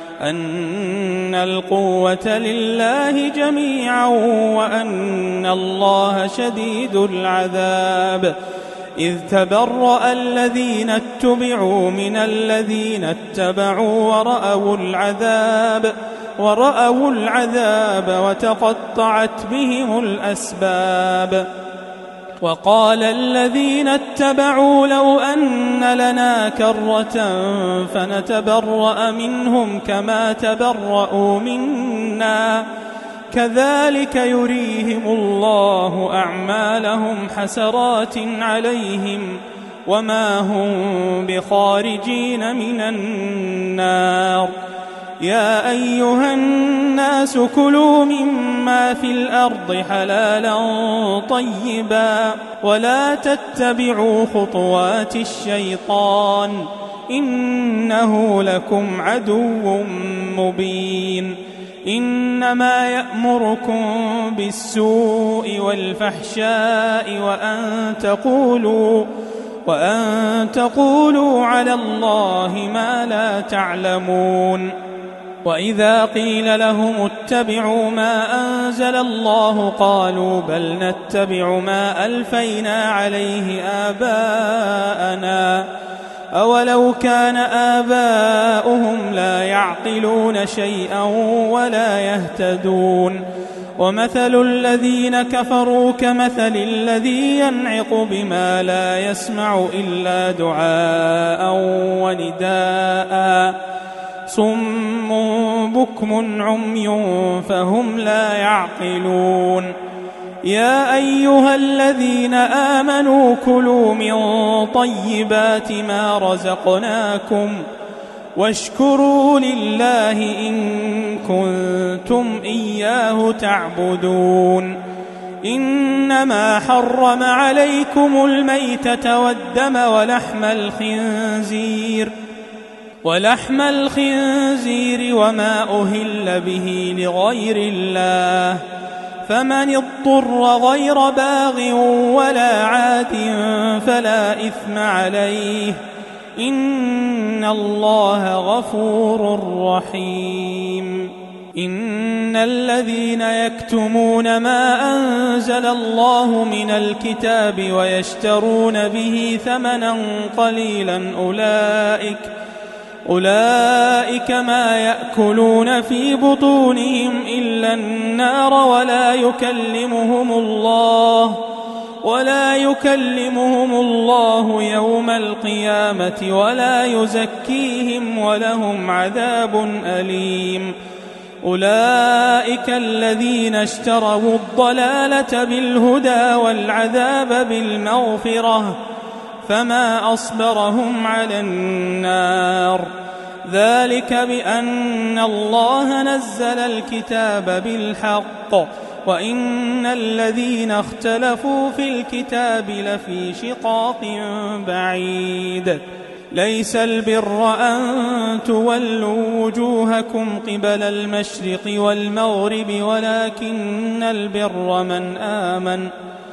أن القوة لله جميعا وأن الله شديد العذاب. إذ تبرأ الذين اتبعوا من الذين اتبعوا ورأوا العذاب ورأوا العذاب وتقطعت بهم الأسباب. وقال الذين اتبعوا لو أن لنا كرة فنتبرأ منهم كما تبرأوا منا كذلك يريهم الله أعمالهم حسرات عليهم وما هم بخارجين من النار. يا أيها الناس كلوا مما في الأرض حلالا طيبا ولا تتبعوا خطوات الشيطان إنه لكم عدو مبين. إنما يأمركم بالسوء والفحشاء وأن تقولوا وأن تقولوا على الله ما لا تعلمون. وإذا قيل لهم اتبعوا ما أنزل الله قالوا بل نتبع ما ألفينا عليه آباءنا أولو كان آباؤهم لا يعقلون شيئا ولا يهتدون. ومثل الذين كفروا كمثل الذي ينعق بما لا يسمع إلا دعاء ونداء صم بكم عمي فهم لا يعقلون. يا أيها الذين آمنوا كلوا من طيبات ما رزقناكم واشكروا لله إن كنتم إياه تعبدون. إنما حرم عليكم الميتة والدم ولحم الخنزير ولحم الخنزير وما أهل به لغير الله، فمن اضطر غير باغ ولا عاد فلا إثم عليه، إن الله غفور رحيم. إن الذين يكتمون ما أنزل الله من الكتاب ويشترون به ثمنا قليلا أولئك أولئك ما يأكلون في بطونهم إلا النار، ولا يكلمهم الله ولا يكلمهم الله يوم القيامة ولا يزكيهم ولهم عذاب أليم. أولئك الذين اشتروا الضلالة بالهدى والعذاب بالمغفرة، فما أصبرهم على النار. ذلك بأن الله نزل الكتاب بالحق، وإن الذين اختلفوا في الكتاب لفي شقاق بعيد. ليس البر أن تولوا وجوهكم قبل المشرق والمغرب، ولكن البر من آمن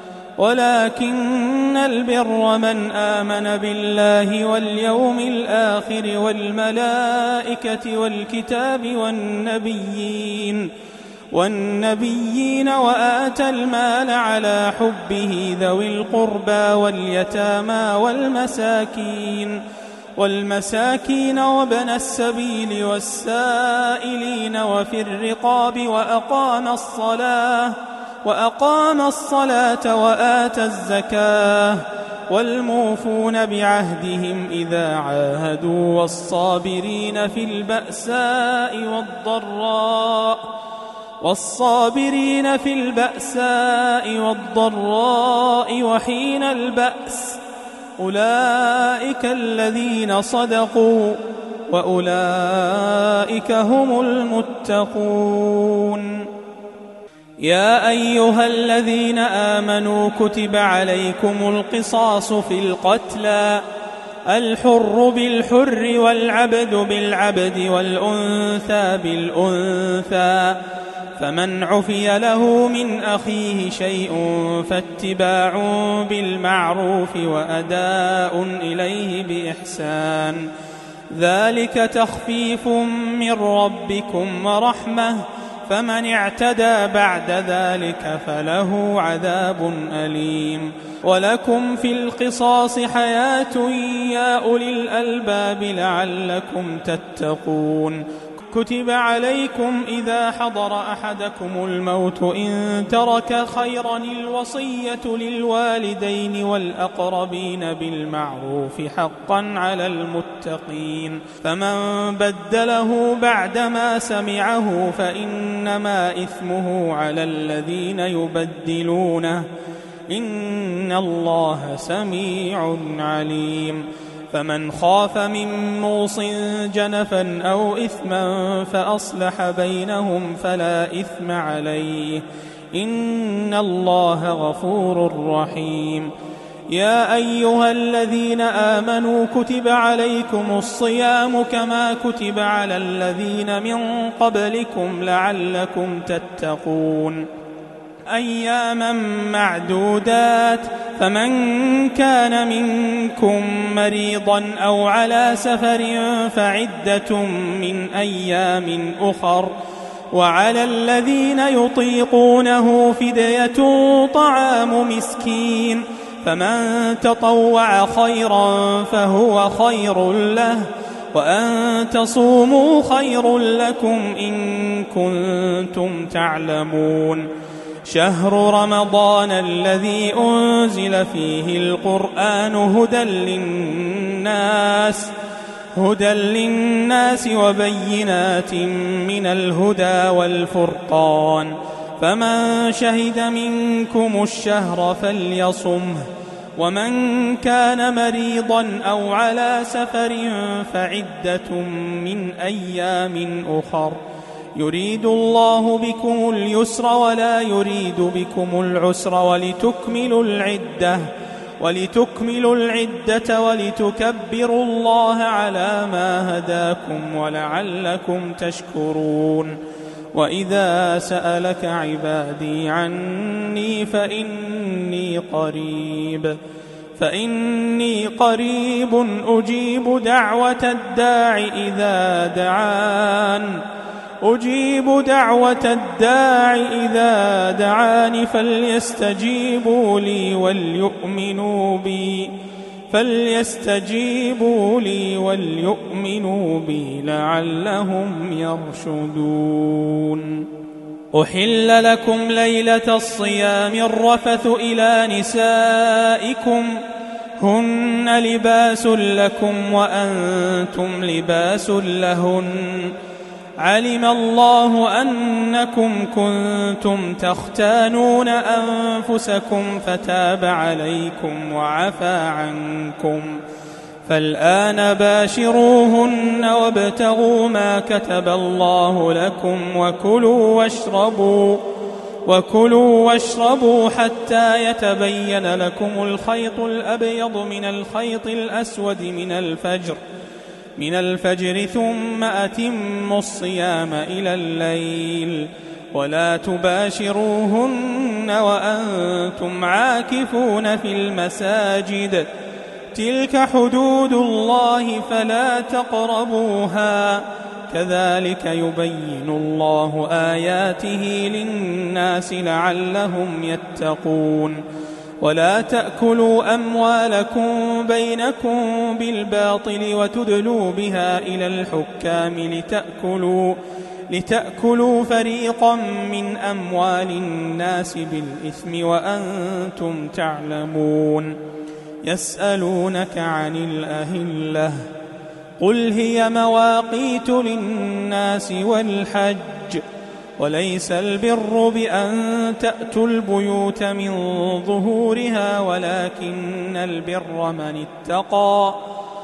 ولكن البر من آمن بالله واليوم الآخر والملائكة والكتاب والنبيين والنبيين وآتى المال على حبه ذوي القربى واليتامى والمساكين والمساكين وابن السبيل والسائلين وفي الرقاب وأقام الصلاة وأقام الصلاة وآتى الزكاة والموفون بعهدهم إذا عاهدوا والصابرين في البأساء والضراء والصابرين في البأساء والضراء وحين البأس، أولئك الذين صدقوا وأولئك هم المتقون. يا أيها الذين آمنوا كتب عليكم القصاص في القتلى، الحر بالحر والعبد بالعبد والأنثى بالأنثى، فمن عفي له من أخيه شيء فاتباع بالمعروف وأداء إليه بإحسان، ذلك تخفيف من ربكم ورحمة، فمن اعتدى بعد ذلك فله عذاب أليم. ولكم في القصاص حياة يا أولي الألباب لعلكم تتقون. كتب عليكم إذا حضر أحدكم الموت إن ترك خيرا الوصية للوالدين والأقربين بالمعروف حقا على المتقين، فمن بدله بعدما سمعه فإنما إثمه على الذين يبدلونه، إن الله سميع عليم. فمن خاف من موص جنفا أو إثما فأصلح بينهم فلا إثم عليه، إن الله غفور رحيم. يا أيها الذين آمنوا كتب عليكم الصيام كما كتب على الذين من قبلكم لعلكم تتقون، أياما معدودات، فمن كان منكم مريضا أو على سفر فعدة من أيام أخر، وعلى الذين يطيقونه فدية طعام مسكين، فمن تطوع خيرا فهو خير له، وأن تصوموا خير لكم إن كنتم تعلمون. شهر رمضان الذي أنزل فيه القرآن هدى للناس هدى للناس وبينات من الهدى والفرقان، فمن شهد منكم الشهر فليصمه، ومن كان مريضا أو على سفر فعدة من أيام أخر، يريد الله بكم اليسر ولا يريد بكم العسر ولتكملوا العدة ولتكملوا العدة ولتكبروا الله على ما هداكم ولعلكم تشكرون. وإذا سألك عبادي عني فإني قريب فإني قريب أجيب دعوة الداع إذا دعان أجيب دعوة الداع إذا دعان فليستجيبوا لي وليؤمنوا بي فليستجيبوا لي وليؤمنوا بي لعلهم يرشدون. أحل لكم ليلة الصيام الرفث إلى نسائكم هن لباس لكم وأنتم لباس لهن علم الله أنكم كنتم تختانون أنفسكم فتاب عليكم وعفى عنكم فالآن باشروهن وابتغوا ما كتب الله لكم وكلوا واشربوا وكلوا واشربوا حتى يتبين لكم الخيط الأبيض من الخيط الأسود من الفجر من الفجر ثم أتموا الصيام إلى الليل ولا تباشروهن وأنتم عاكفون في المساجد تلك حدود الله فلا تقربوها كذلك يبين الله آياته للناس لعلهم يتقون. ولا تأكلوا أموالكم بينكم بالباطل وتدلوا بها إلى الحكام لتأكلوا, لتأكلوا فريقا من أموال الناس بالإثم وأنتم تعلمون. يسألونك عن الأهلة قل هي مواقيت للناس والحج وليس البر بأن تأتوا البيوت من ظهورها ولكن البر من اتقى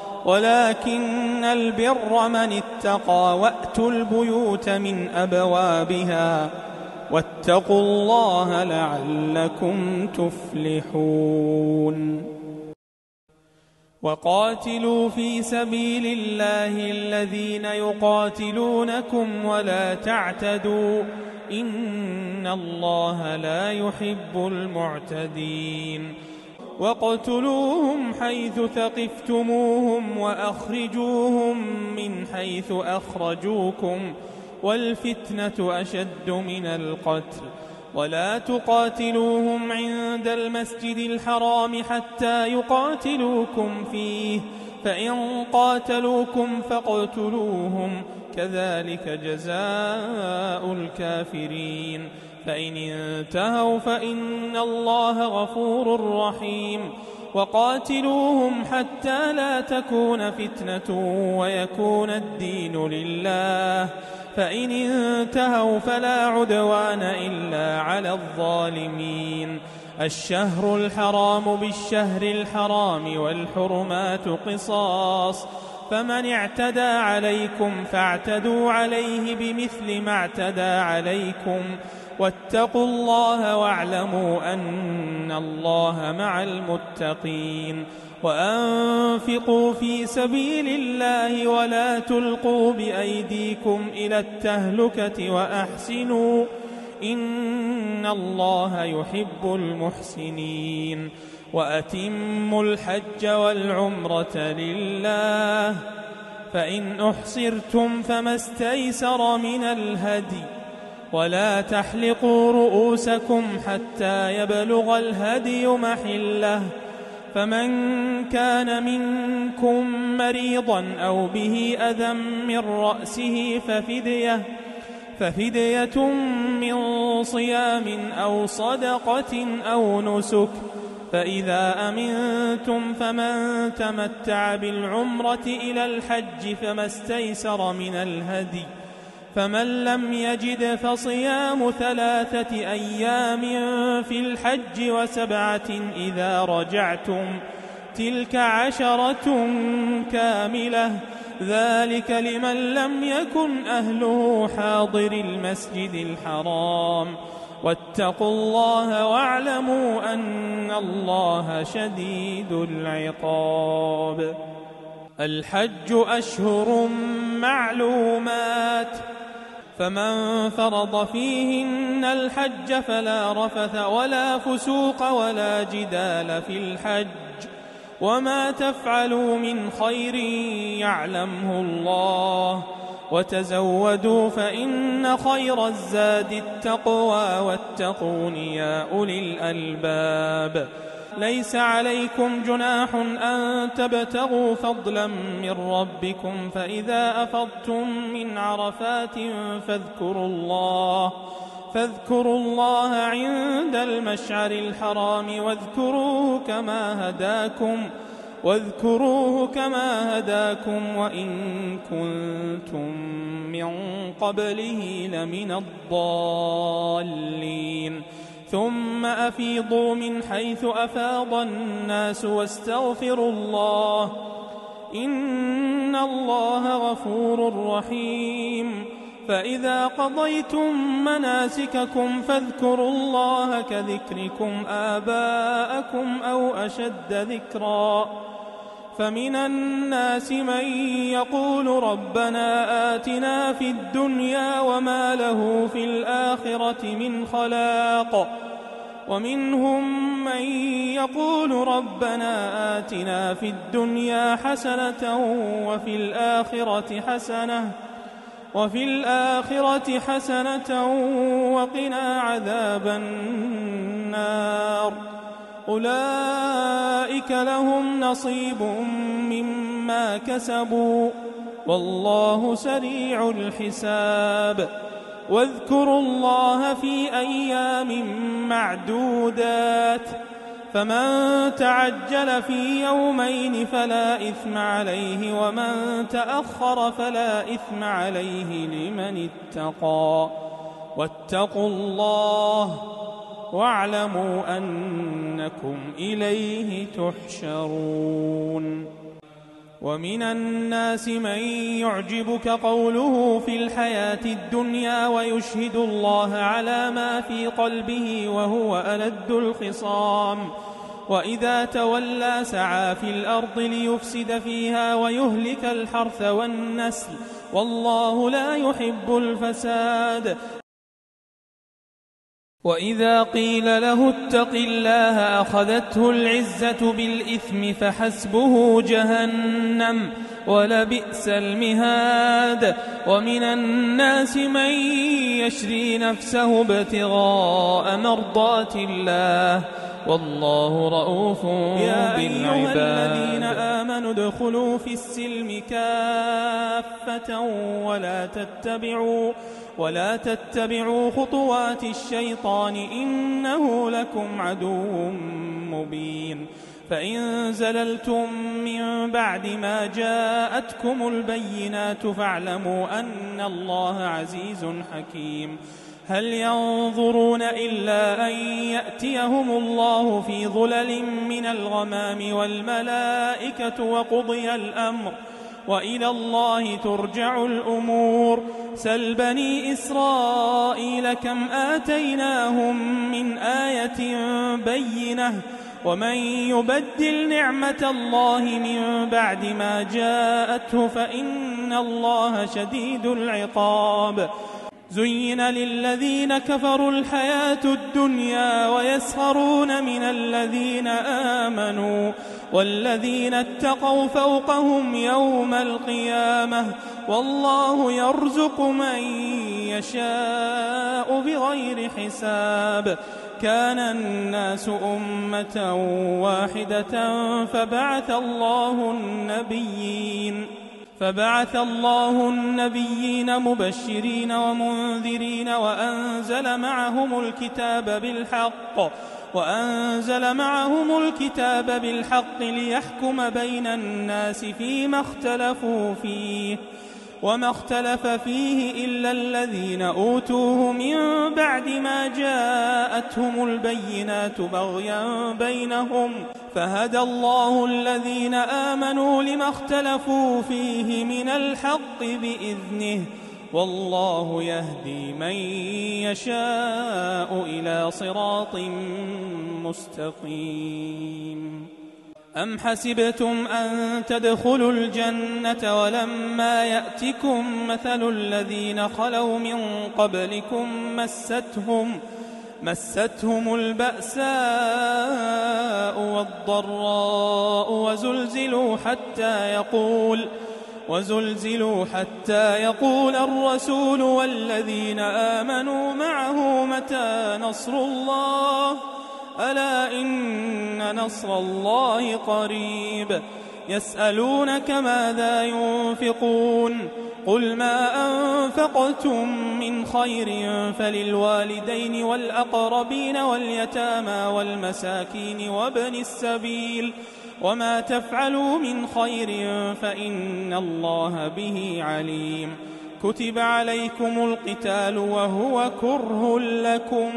ولكن البر من اتقى وأتوا البيوت من أبوابها واتقوا الله لعلكم تفلحون. وقاتلوا في سبيل الله الذين يقاتلونكم ولا تعتدوا إن الله لا يحب المعتدين. واقتلوهم حيث ثقفتموهم وأخرجوهم من حيث أخرجوكم والفتنة أشد من القتل ولا تقاتلوهم عند المسجد الحرام حتى يقاتلوكم فيه فإن قاتلوكم فاقتلوهم كذلك جزاء الكافرين. فإن انتهوا فإن الله غفور رحيم. وقاتلوهم حتى لا تكون فتنة ويكون الدين لله فإن انتهوا فلا عدوان إلا على الظالمين. الشهر الحرام بالشهر الحرام والحرمات قصاص فمن اعتدى عليكم فاعتدوا عليه بمثل ما اعتدى عليكم واتقوا الله واعلموا أن الله مع المتقين. وأنفقوا في سبيل الله ولا تلقوا بأيديكم إلى التهلكة وأحسنوا إن الله يحب المحسنين. وأتموا الحج والعمرة لله فإن أحصرتم فما استيسر من الهدي ولا تحلقوا رؤوسكم حتى يبلغ الهدي محله فمن كان منكم مريضا أو به أذى من رأسه ففدية ففدية من صيام أو صدقة أو نسك فإذا أمنتم فمن تمتع بالعمرة إلى الحج فما استيسر من الهدي فمن لم يجد فصيام ثلاثة أيام في الحج وسبعة إذا رجعتم تلك عشرة كاملة ذلك لمن لم يكن أهله حاضر المسجد الحرام واتقوا الله واعلموا أن الله شديد العقاب. الحج أشهر معلومات، فمن فرض فيهن الحج فلا رفث ولا فسوق ولا جدال في الحج، وما تفعلوا من خير يعلمه الله، وتزودوا فإن خير الزاد التقوى واتقون يا أولي الألباب. ليس عليكم جناح أن تبتغوا فضلا من ربكم، فإذا أفضتم من عرفات فاذكروا الله فاذكروا الله عند المشعر الحرام واذكروه كما هداكم واذكروه كما هداكم وإن كنتم من قبله لمن الضالين. ثم أفيضوا من حيث أفاض الناس واستغفروا الله إن الله غفور رحيم. فإذا قضيتم مناسككم فاذكروا الله كذكركم آباءكم أو أشد ذكرا. فمن الناس من يقول ربنا آتنا في الدنيا وما له في الآخرة من خلاق، ومنهم من يقول ربنا آتنا في الدنيا حسنة وفي الآخرة حسنة وفي الآخرة حسنة وقنا عذاب النار. أولئك لهم نصيب مما كسبوا والله سريع الحساب. واذكروا الله في أيام معدودات، فمن تعجل في يومين فلا إثم عليه ومن تأخر فلا إثم عليه لمن اتقى. واتقوا الله واعلموا أنكم إليه تحشرون. ومن الناس من يعجبك قوله في الحياة الدنيا ويشهد الله على ما في قلبه وهو ألد الخصام، وإذا تولى سعى في الأرض ليفسد فيها ويهلك الحرث والنسل والله لا يحب الفساد. وإذا قيل له اتق الله أخذته العزة بالإثم فحسبه جهنم ولبئس المهاد. ومن الناس من يشري نفسه ابتغاء مرضات الله والله رؤوف بالعباد. يا أيها الذين آمنوا ادخلوا في السلم كافة ولا تتبعوا ولا تتبعوا خطوات الشيطان إنه لكم عدو مبين. فإن زللتم من بعد ما جاءتكم البينات فاعلموا أن الله عزيز حكيم. هل ينظرون إلا أن يأتيهم الله في ظلل من الغمام والملائكة وقضي الأمر وإلى الله ترجع الأمور. سل بني إسرائيل كم آتيناهم من آية بينة ومن يبدل نعمة الله من بعد ما جاءته فإن الله شديد العقاب. زين للذين كفروا الحياة الدنيا ويسخرون من الذين آمنوا والذين اتقوا فوقهم يوم القيامة والله يرزق من يشاء بغير حساب. كان الناس أمة واحدة فبعث الله النبيين فبعث الله النبيين مبشرين ومنذرين وأنزل معهم الكتاب بالحق وأنزل معهم الكتاب بالحق ليحكم بين الناس فيما اختلفوا فيه وما اختلف فيه إلا الذين أوتوه من بعد ما جاءتهم البينات بغيا بينهم فهدى الله الذين آمنوا لما اختلفوا فيه من الحق بإذنه والله يهدي من يشاء إلى صراط مستقيم. أم حسبتم أن تدخلوا الجنة ولما يأتكم مثل الذين خلوا من قبلكم مستهم مستهم البأساء والضراء وزلزلوا حتى يقول وزلزلوا حتى يقول الرسول والذين آمنوا معه متى نصر الله ألا إن نصر الله قريب. يسألونك ماذا ينفقون قل ما أنفقتم من خير فللوالدين والأقربين واليتامى والمساكين وابن السبيل وما تفعلوا من خير فإن الله به عليم. كتب عليكم القتال وهو كره لكم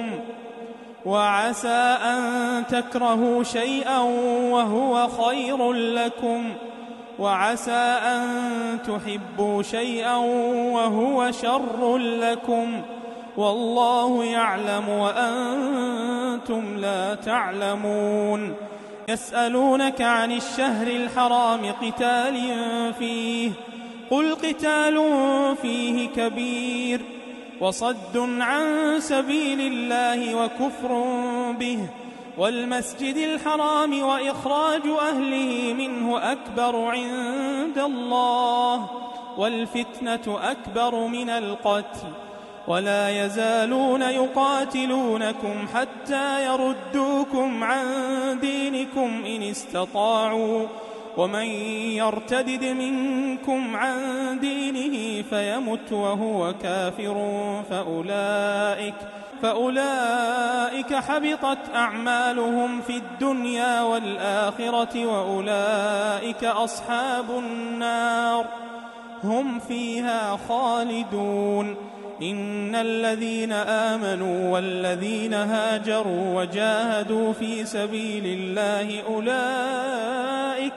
وعسى أن تكرهوا شيئا وهو خير لكم وعسى أن تحبوا شيئا وهو شر لكم والله يعلم وأنتم لا تعلمون. يسألونك عن الشهر الحرام قتال فيه قل قتال فيه كبير وصد عن سبيل الله وكفر به والمسجد الحرام وإخراج أهله منه أكبر عند الله والفتنة أكبر من القتل ولا يزالون يقاتلونكم حتى يردوكم عن دينكم إن استطاعوا ومن يرتدد منكم عن دينه فيمت وهو كافر فأولئك, فأولئك حبطت أعمالهم في الدنيا والآخرة وأولئك أصحاب النار هم فيها خالدون. إن الذين آمنوا والذين هاجروا وجاهدوا في سبيل الله أولئك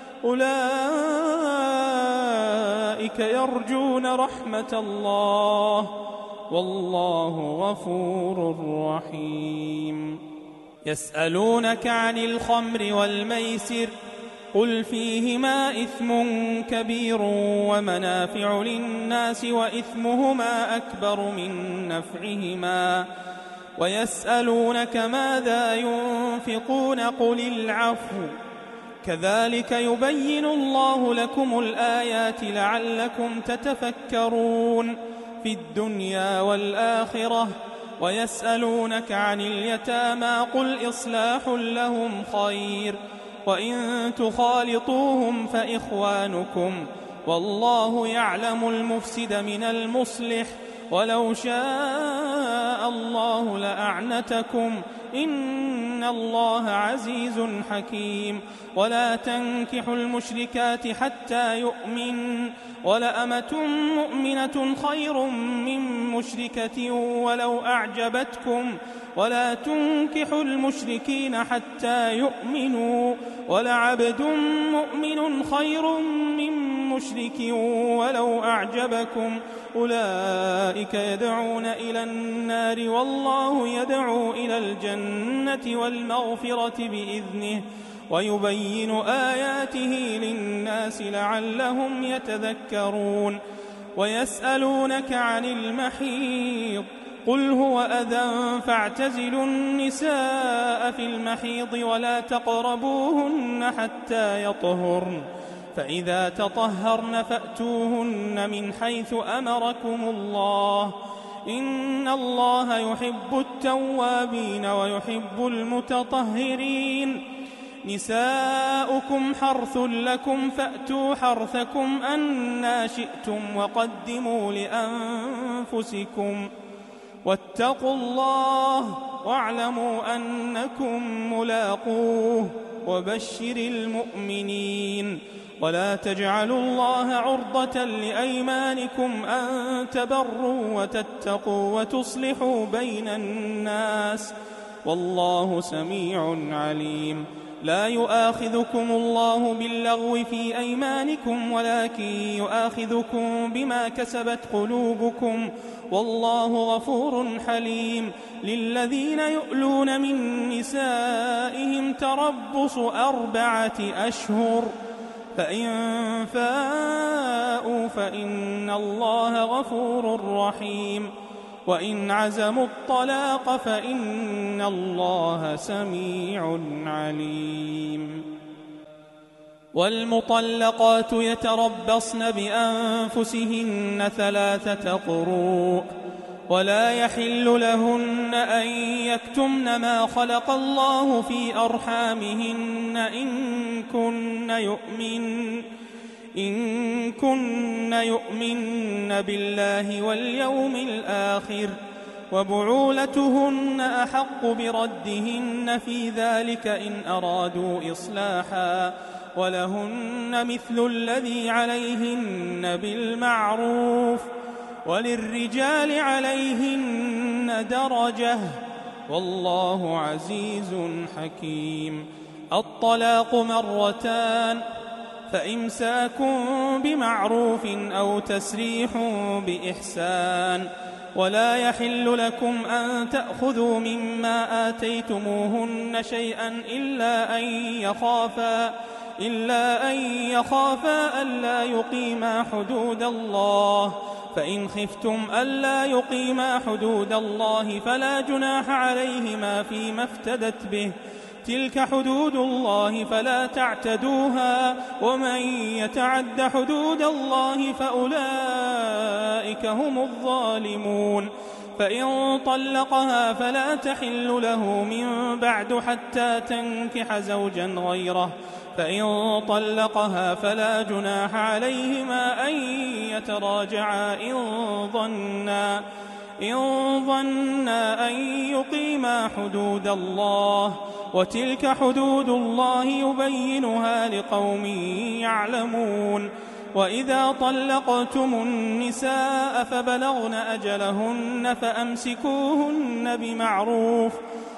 أولئك يرجون رحمة الله والله غفور رحيم. يسألونك عن الخمر والميسر قل فيهما إثم كبير ومنافع للناس وإثمهما أكبر من نفعهما ويسألونك ماذا ينفقون قل العفو كذلك يبين الله لكم الآيات لعلكم تتفكرون في الدنيا والآخرة. ويسألونك عن اليتامى قل إصلاح لهم خير وإن تخالطوهم فإخوانكم والله يعلم المفسد من المصلح ولو شاء الله لأعنتكم إن الله عزيز حكيم. ولا تنكحوا المشركات حتى يؤمن ولأمة مؤمنة خير من مشركة ولو أعجبتكم ولا تنكحوا المشركين حتى يؤمنوا ولعبد مؤمن خير من مشرك ولو أعجبكم أولئك يدعون إلى النار والله يدعو إلى الجنة والمغفرة بإذنه ويبين آياته للناس لعلهم يتذكرون. ويسألونك عن المحيض قل هو أذى فاعتزلوا النساء في المحيض ولا تقربوهن حتى يطهرن فإذا تطهرن فأتوهن من حيث أمركم الله إن الله يحب التوابين ويحب المتطهرين. نساؤكم حرث لكم فأتوا حرثكم أنى شئتم وقدموا لأنفسكم واتقوا الله واعلموا أنكم ملاقوه وبشر المؤمنين. ولا تجعلوا الله عرضة لأيمانكم أن تبروا وتتقوا وتصلحوا بين الناس والله سميع عليم. لا يؤاخذكم الله باللغو في أيمانكم ولكن يؤاخذكم بما كسبت قلوبكم والله غفور حليم. للذين يؤلون من نسائهم تربص أربعة أشهر فإن فاءوا فإن الله غفور رحيم. وإن عزموا الطلاق فإن الله سميع عليم. والمطلقات يتربصن بأنفسهن ثلاثة قروء ولا يحل لهن أن يكتمن ما خلق الله في أرحامهن إن كن يؤمن إن كن يؤمن بالله واليوم الآخر وبعولتهن أحق بردهن في ذلك إن أرادوا إصلاحا ولهن مثل الذي عليهن بالمعروف وللرجال عليهن درجة والله عزيز حكيم. الطلاق مرتان فإمساك بمعروف أو تسريح بإحسان ولا يحل لكم أن تأخذوا مما آتيتموهن شيئا إلا أن يخافا إلا أن يخافا ألا يقيما حدود الله فإن خفتم ألا يقيما حدود الله فلا جناح عليهما فيما افتدت به تلك حدود الله فلا تعتدوها ومن يتعد حدود الله فأولئك هم الظالمون. فإن طلقها فلا تحل له من بعد حتى تنكح زوجا غيره فإن طلقها فلا جناح عليهما أن يتراجعا إن ظنا إن ظنا أن يقيما حدود الله وتلك حدود الله يبينها لقوم يعلمون. وإذا طلقتم النساء فبلغن أجلهن فأمسكوهن بمعروف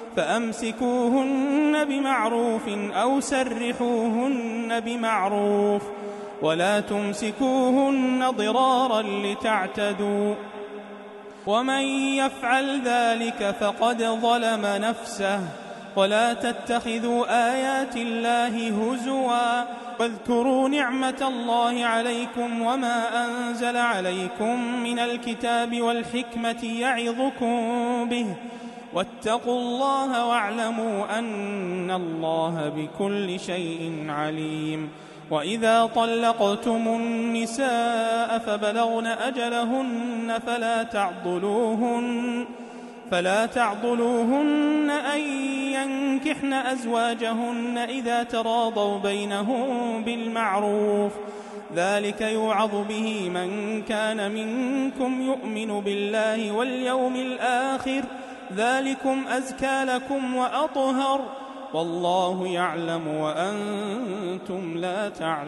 فأمسكوهن بمعروف أو سرحوهن بمعروف ولا تمسكوهن ضرارا لتعتدوا ومن يفعل ذلك فقد ظلم نفسه. ولا تتخذوا آيات الله هزوا واذكروا نعمة الله عليكم وما أنزل عليكم من الكتاب والحكمة يعظكم به واتقوا الله واعلموا أن الله بكل شيء عليم. وإذا طلقتم النساء فبلغن أجلهن فلا تعضلوهن فلا تعضلوهن أن ينكحن أزواجهن إذا تراضوا بينهم بالمعروف ذلك يوعظ به من كان منكم يؤمن بالله واليوم الآخر ذلكم أزكى لكم وأطهر والله يعلم وأنتم لا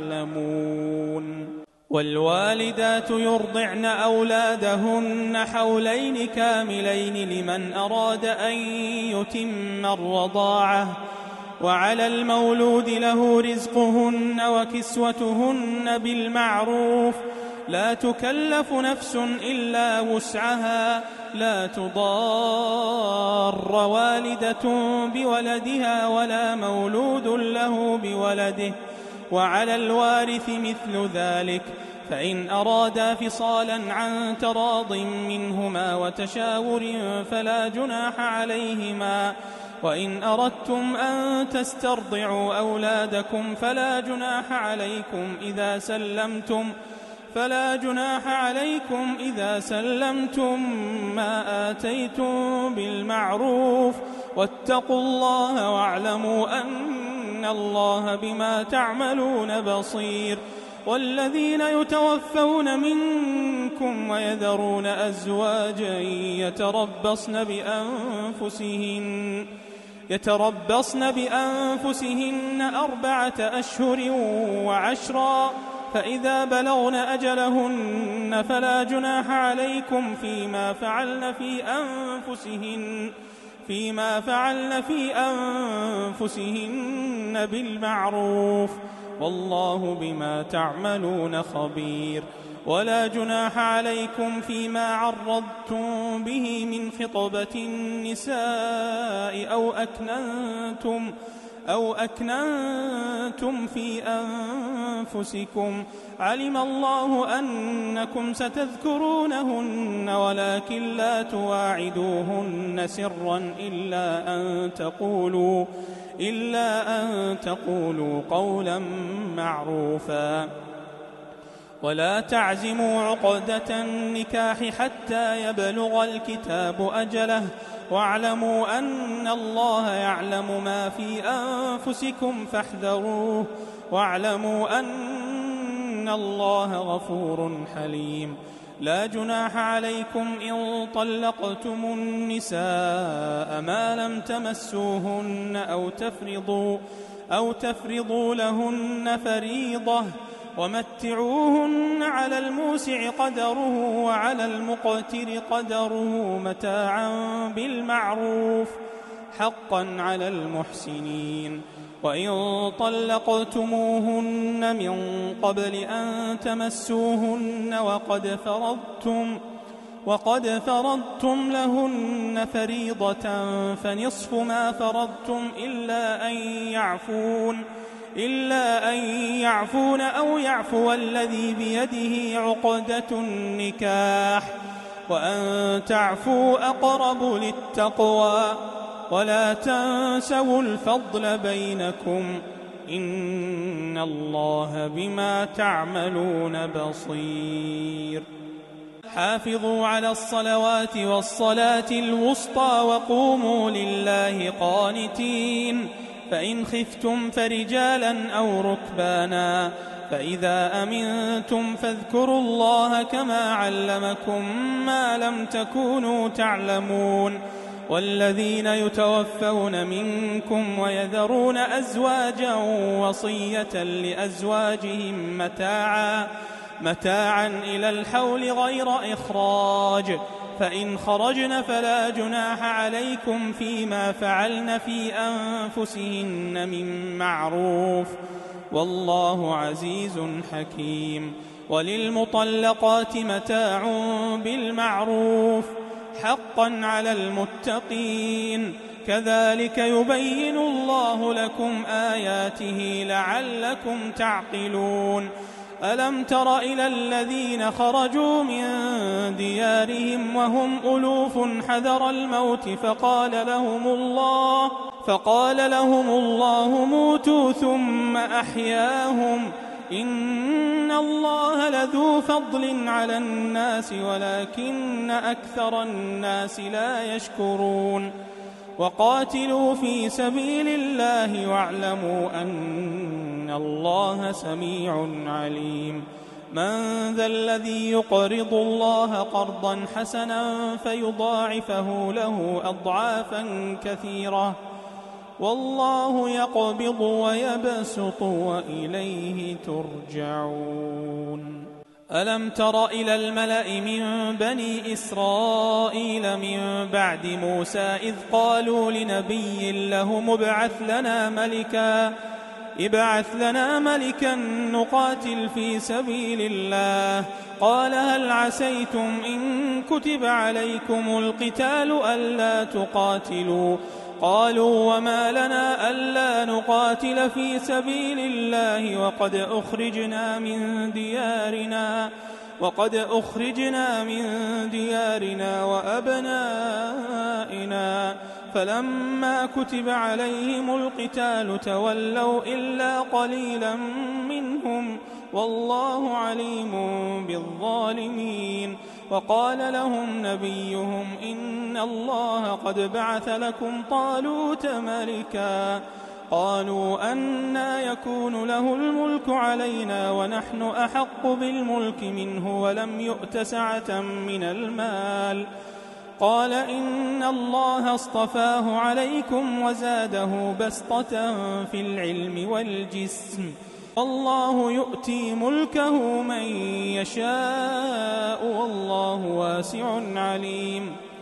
تعلمون. والوالدات يرضعن أولادهن حولين كاملين لمن أراد أن يتم الرضاعة وعلى المولود له رزقهن وكسوتهن بالمعروف لا تكلف نفس إلا وسعها لا تضار والدة بولدها ولا مولود له بولده وعلى الوارث مثل ذلك فإن أرادا فصالا عن تراض منهما وتشاور فلا جناح عليهما. وإن أردتم أن تسترضعوا أولادكم فلا جناح عليكم إذا سلمتم فلا جناح عليكم إذا سلمتم ما آتيتم بالمعروف واتقوا الله واعلموا أن الله بما تعملون بصير. والذين يتوفون منكم ويذرون أزواجا يتربصن بأنفسهن يتربصن بأنفسهن أربعة أشهر وعشرا فإذا بلغن أجلهن فلا جناح عليكم فيما فعلن في أنفسهن فيما فعلن في أنفسهن بالمعروف والله بما تعملون خبير. ولا جناح عليكم فيما عرضتم به من خطبة النساء أو أكننتم أو أكننتم في أنفسكم علم الله أنكم ستذكرونهن ولكن لا تواعدوهن سرا إلا أن تقولوا إلا أن تقولوا قولا معروفا. ولا تعزموا عقدة النكاح حتى يبلغ الكتاب أجله واعلموا أن الله يعلم ما في أنفسكم فاحذروه واعلموا أن الله غفور حليم. لا جناح عليكم إن طلقتم النساء ما لم تمسوهن أو تفرضوا, أو تفرضوا لهن فريضة ومتعوهن على الموسع قدره وعلى المقتر قدره متاعا بالمعروف حقا على المحسنين. وإن طلقتموهن من قبل أن تمسوهن وقد فرضتم وقد فرضتم لهن فريضة فنصف ما فرضتم إلا أن يعفون إلا أن يعفون أو يعفو الذي بيده عقدة النكاح وأن تعفوا أقرب للتقوى. ولا تنسوا الفضل بينكم إن الله بما تعملون بصير. حافظوا على الصلوات والصلاة الوسطى وقوموا لله قانتين. فإن خفتم فرجالا أو ركبانا فإذا أمنتم فاذكروا الله كما علمكم ما لم تكونوا تعلمون. والذين يتوفون منكم ويذرون أزواجا وصية لأزواجهم متاعا متاعا إلى الحول غير إخراج فإن خرجن فلا جناح عليكم فيما فعلن في أنفسهن من معروف والله عزيز حكيم. وللمطلقات متاع بالمعروف حقا على المتقين كذلك يبين الله لكم آياته لعلكم تعقلون. ألم تر إلى الذين خرجوا من ديارهم وهم ألوف حذر الموت فقال لهم الله فقال لهم الله موتوا ثم أحياهم إن الله لذو فضل على الناس ولكن أكثر الناس لا يشكرون. وقاتلوا في سبيل الله واعلموا أن الله سميع عليم. من ذا الذي يقرض الله قرضا حسنا فيضاعفه له أضعافا كثيرة والله يقبض ويبسط وإليه ترجعون. ألم تر إلى الملأ من بني إسرائيل من بعد موسى إذ قالوا لنبي لهم ابعث لنا ملكا ابعث لنا ملكا نقاتل في سبيل الله قال هل عسيتم إن كتب عليكم القتال ألا تقاتلوا قالوا وما لنا ألا نقاتل في سبيل الله وقد أخرجنا من ديارنا وقد أخرجنا من ديارنا وأبنائنا فلما كتب عليهم القتال تولوا إلا قليلا منهم والله عليم بالظالمين. وقال لهم نبيهم إن الله قد بعث لكم طالوت ملكا قالوا أنى يكون له الملك علينا ونحن أحق بالملك منه ولم يؤت سعة من المال قال إن الله اصطفاه عليكم وزاده بسطة في العلم والجسم والله يؤتي ملكه من يشاء والله واسع عليم.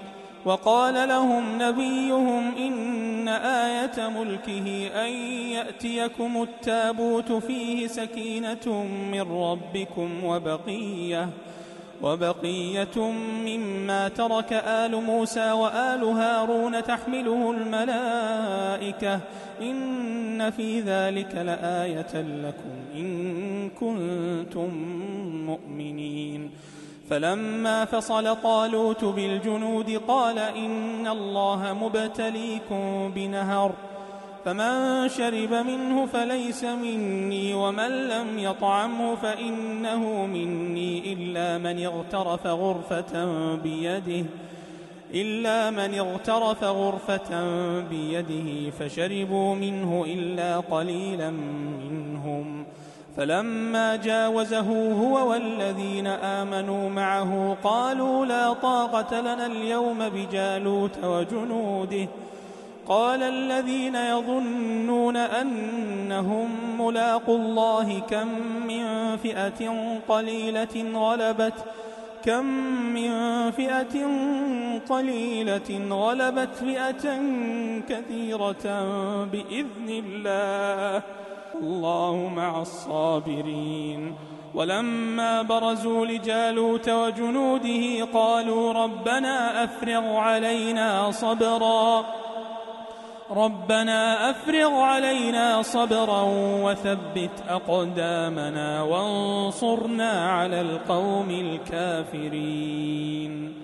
وقال لهم نبيهم إن آية ملكه أن يأتيكم التابوت فيه سكينة من ربكم وبقية وبقية مما ترك آل موسى وآل هارون تحمله الملائكة إن في ذلك لآية لكم إن كنتم مؤمنين. فلما فصل طالوت بالجنود قال إن الله مبتليكم بنهر فمن شرب منه فليس مني ومن لم يطعمه فإنه مني إلا من اغترف غرفة بيده إلا من اغترف غرفة بيده فشربوا منه إلا قليلا منهم. فلما جاوزه هو والذين آمنوا معه قالوا لا طاقة لنا اليوم بجالوت وجنوده. قال الذين يظنون أنهم ملاقوا الله كم من فئة قليلة غلبت كم من فئة قليلة غلبت فئة كثيرة بإذن الله الله مع الصابرين. ولما برزوا لجالوت وجنوده قالوا ربنا أفرغ علينا صبرا ربنا أفرغ علينا صبرا وثبت أقدامنا وانصرنا على القوم الكافرين.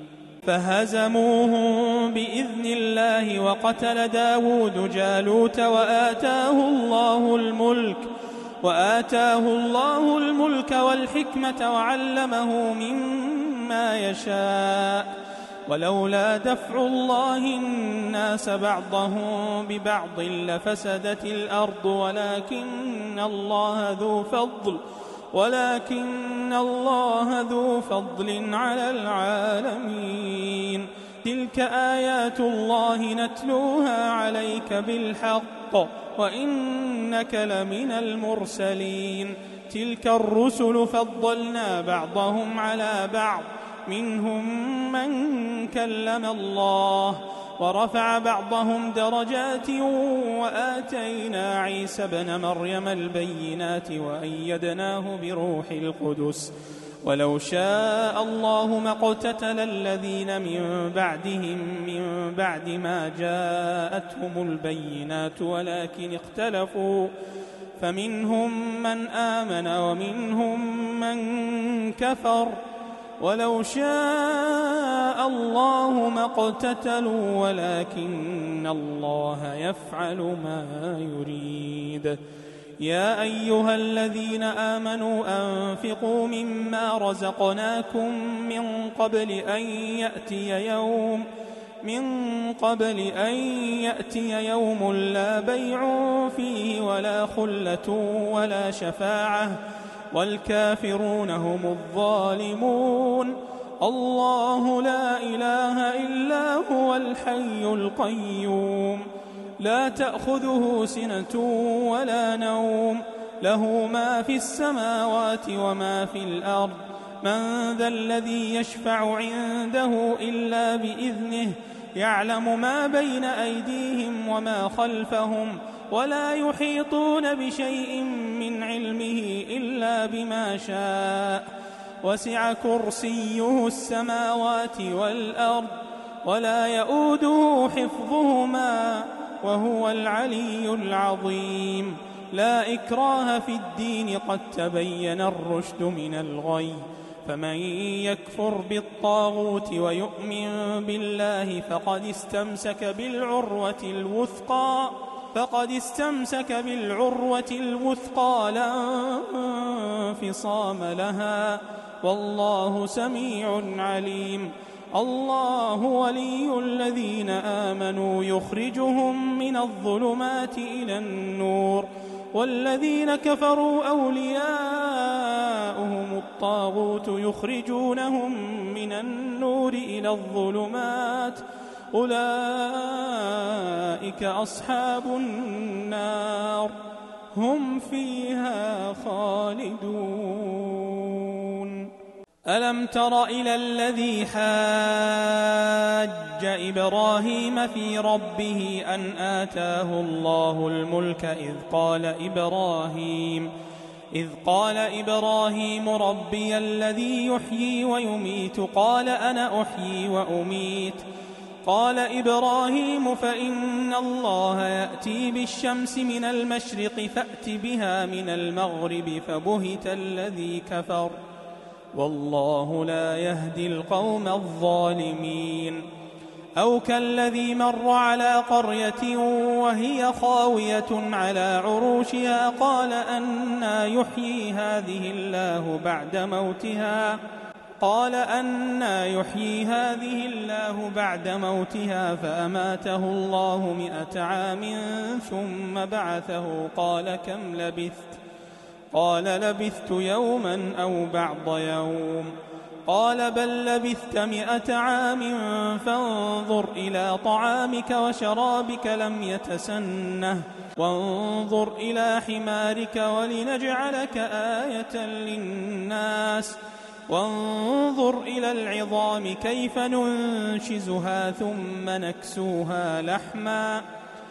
فهزموهم بإذن الله وقتل داود جالوت وآتاه الله الملك وآتاه الله الملك والحكمة وعلمه مما يشاء ولولا دفع الله الناس بعضهم ببعض لفسدت الأرض ولكن الله ذو فضل ولكن الله ذو فضل على العالمين. تلك آيات الله نتلوها عليك بالحق وإنك لمن المرسلين. تلك الرسل فضلنا بعضهم على بعض منهم من كلم الله ورفع بعضهم درجات وآتينا عيسى ابن مريم البينات وأيدناه بروح القدس. ولو شاء الله ما اقتتل الذين من بعدهم من بعد ما جاءتهم البينات ولكن اختلفوا فمنهم من آمن ومنهم من كفر ولو شاء الله ما اقتتلوا ولكن الله يفعل ما يريد. يا أيها الذين آمنوا أنفقوا مما رزقناكم من قبل أن يأتي يوم من قبل أن يأتي يوم لا بيع فيه ولا خلة ولا شفاعة والكافرون هم الظالمون. الله لا إله إلا هو الحي القيوم لا تأخذه سنة ولا نوم له ما في السماوات وما في الأرض. من ذا الذي يشفع عنده إلا بإذنه يعلم ما بين أيديهم وما خلفهم ولا يحيطون بشيء من علمه إلا بما شاء وسع كرسيه السماوات والأرض ولا يؤوده حفظهما وهو العلي العظيم. لا إكراه في الدين قد تبين الرشد من الغي فمن يكفر بالطاغوت ويؤمن بالله فقد استمسك بالعروة الوثقى فقد استمسك بالعروة الوثقى لا انفصام لها والله سميع عليم. الله ولي الذين آمنوا يخرجهم من الظلمات إلى النور والذين كفروا أولياؤهم الطاغوت يخرجونهم من النور إلى الظلمات أولئك أصحاب النار هم فيها خالدون. ألم تر إلى الذي حاج إبراهيم في ربه أن آتاه الله الملك إذ قال إبراهيم إذ قال إبراهيم ربي الذي يحيي ويميت قال أنا أحيي وأميت قال إبراهيم فإن الله يأتي بالشمس من المشرق فأت بها من المغرب فبهت الذي كفر والله لا يهدي القوم الظالمين أو كالذي مر على قرية وهي خاوية على عروشها قال أنى يحيي هذه الله بعد موتها قال أنى يحيي هذه الله بعد موتها فأماته الله مئة عام ثم بعثه قال كم لبثت قال لبثت يوما أو بعض يوم قال بل لبثت مئة عام فانظر إلى طعامك وشرابك لم يتسنه وانظر إلى حمارك ولنجعلك آية للناس وانظر إلى العظام كيف ننشزها ثم نكسوها لحما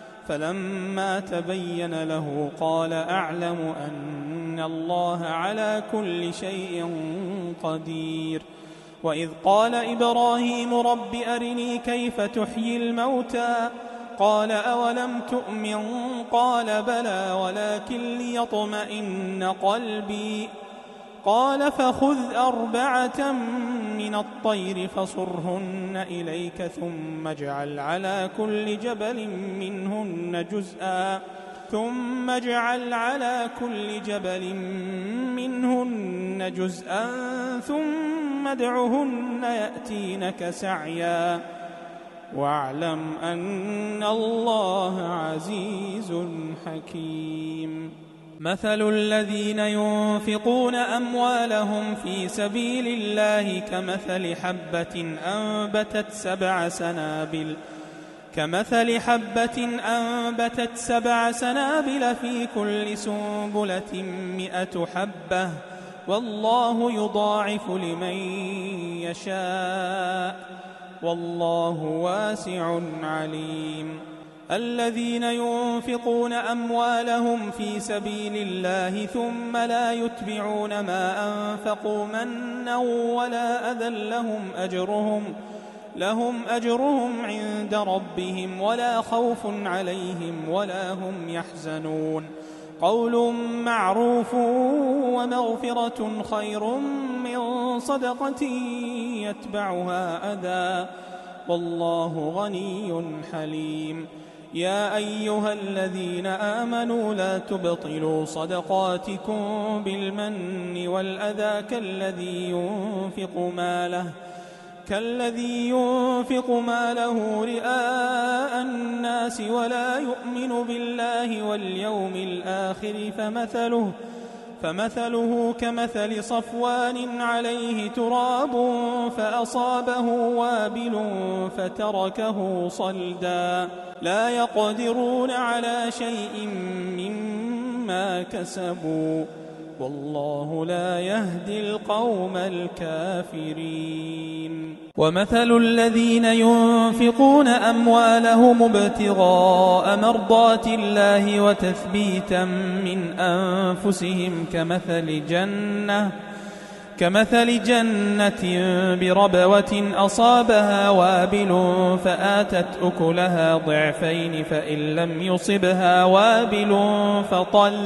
فلما تبين له قال أعلم أن الله على كل شيء قدير وإذ قال إبراهيم رب أرني كيف تحيي الموتى قال أولم تؤمن قال بلى ولكن ليطمئن قلبي قال فخذ أربعة من الطير فصرهن إليك ثم اجعل على كل جبل منهن جزءا ثم اجعل على كل جبل منهن جزءا ثم ادعهن يأتينك سعيا واعلم أن الله عزيز حكيم مثل الذين ينفقون أموالهم في سبيل الله كمثل حبة أنبتت سبع سنابل كمثل حبة أنبتت سبع سنابل في كل سنبلة مئة حبة والله يضاعف لمن يشاء والله واسع عليم الذين ينفقون أموالهم في سبيل الله ثم لا يتبعون ما أنفقوا منا ولا أذى لهم أجرهم لهم أجرهم عند ربهم ولا خوف عليهم ولا هم يحزنون قول معروف ومغفرة خير من صدقة يتبعها أذى والله غني حليم يا أيها الذين آمنوا لا تبطلوا صدقاتكم بالمن والأذى كالذي ينفق ماله كالذي ينفق ماله رئاء الناس ولا يؤمن بالله واليوم الآخر فمثله فمثله كمثل صفوان عليه تراب فأصابه وابل فتركه صلدا لا يقدرون على شيء مما كسبوا والله لا يهدي القوم الكافرين ومثل الذين ينفقون أموالهم ابتغاء مرضات الله وتثبيتا من أنفسهم كمثل جنة كمثل جنة بربوة أصابها وابل فآتت أكلها ضعفين فإن لم يصبها وابل فطل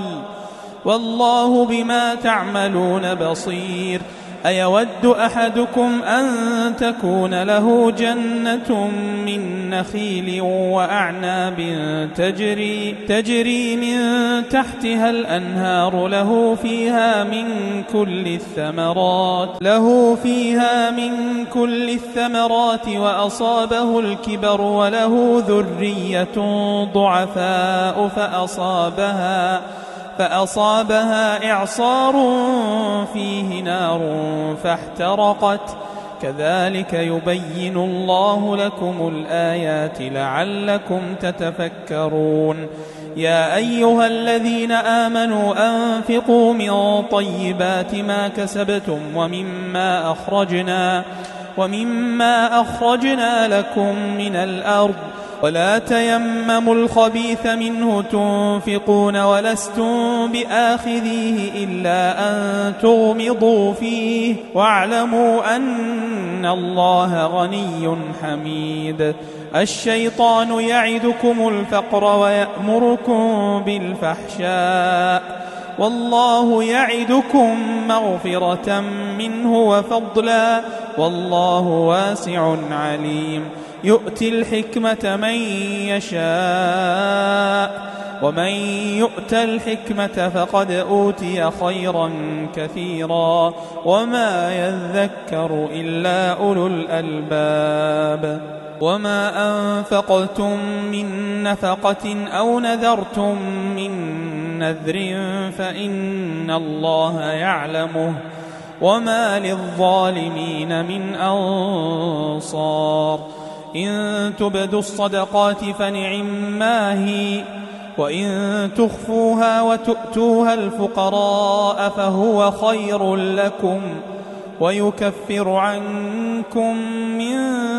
والله بما تعملون بصير أيود أحدكم أن تكون له جنة من نخيل وأعناب تجري, تجري من تحتها الأنهار له فيها من كل الثمرات له فيها من كل الثمرات وأصابه الكبر وله ذرية ضعفاء فأصابها فأصابها إعصار فيه نار فاحترقت كذلك يبين الله لكم الآيات لعلكم تتفكرون يا أيها الذين آمنوا أنفقوا من طيبات ما كسبتم ومما أخرجنا ومما أخرجنا لكم من الأرض ولا تيمموا الخبيث منه تنفقون ولستم بآخذيه إلا أن تغمضوا فيه واعلموا أن الله غني حميد. الشيطان يعدكم الفقر ويأمركم بالفحشاء والله يعدكم مغفرة منه وفضلا والله واسع عليم. يؤتي الحكمة من يشاء ومن يؤت الحكمة فقد أوتي خيرا كثيرا وما يذكر إلا أولو الألباب. وما أنفقتم من نفقة أو نذرتم من نذر فإن الله يعلمه وما للظالمين من أنصار. إن تبدوا الصدقات فنعما هي وإن تخفوها وتؤتوها الفقراء فهو خير لكم ويكفر عنكم من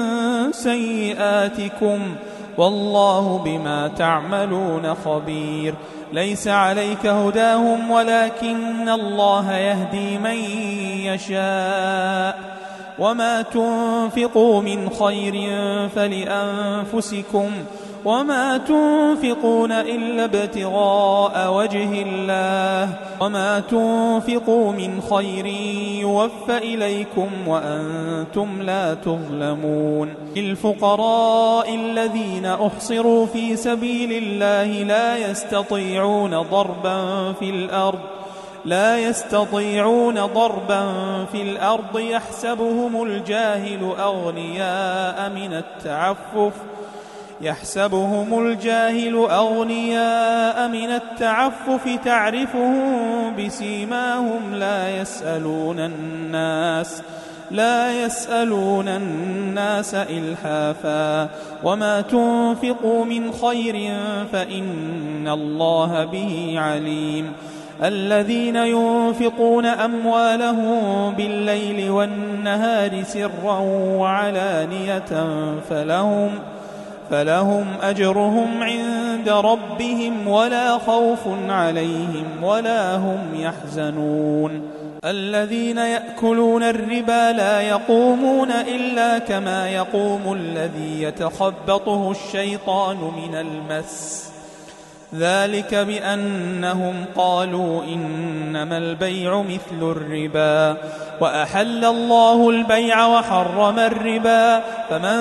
سيئاتكم والله بما تعملون خبير. ليس عليك هداهم ولكن الله يهدي من يشاء وما تنفقوا من خير فلأنفسكم وما تنفقون إلا ابتغاء وجه الله وما تنفقوا من خير يوفى إليكم وأنتم لا تظلمون. للفقراء الذين أحصروا في سبيل الله لا يستطيعون ضربا في الأرض لا يستطيعون ضربا في الأرض يحسبهم الجاهل أغنياء من التعفف يحسبهم الجاهل أغنياء من التعفف تعرفهم بسيماهم لا يسألون الناس لا يسألون الناس إلحافا وما تنفقوا من خير فإن الله به عليم. الذين ينفقون أموالهم بالليل والنهار سرا وعلانية فلهم فلهم أجرهم عند ربهم ولا خوف عليهم ولا هم يحزنون. الذين يأكلون الربا لا يقومون إلا كما يقوم الذي يتخبطه الشيطان من المس ذلك بأنهم قالوا إنما البيع مثل الربا وأحل الله البيع وحرم الربا فمن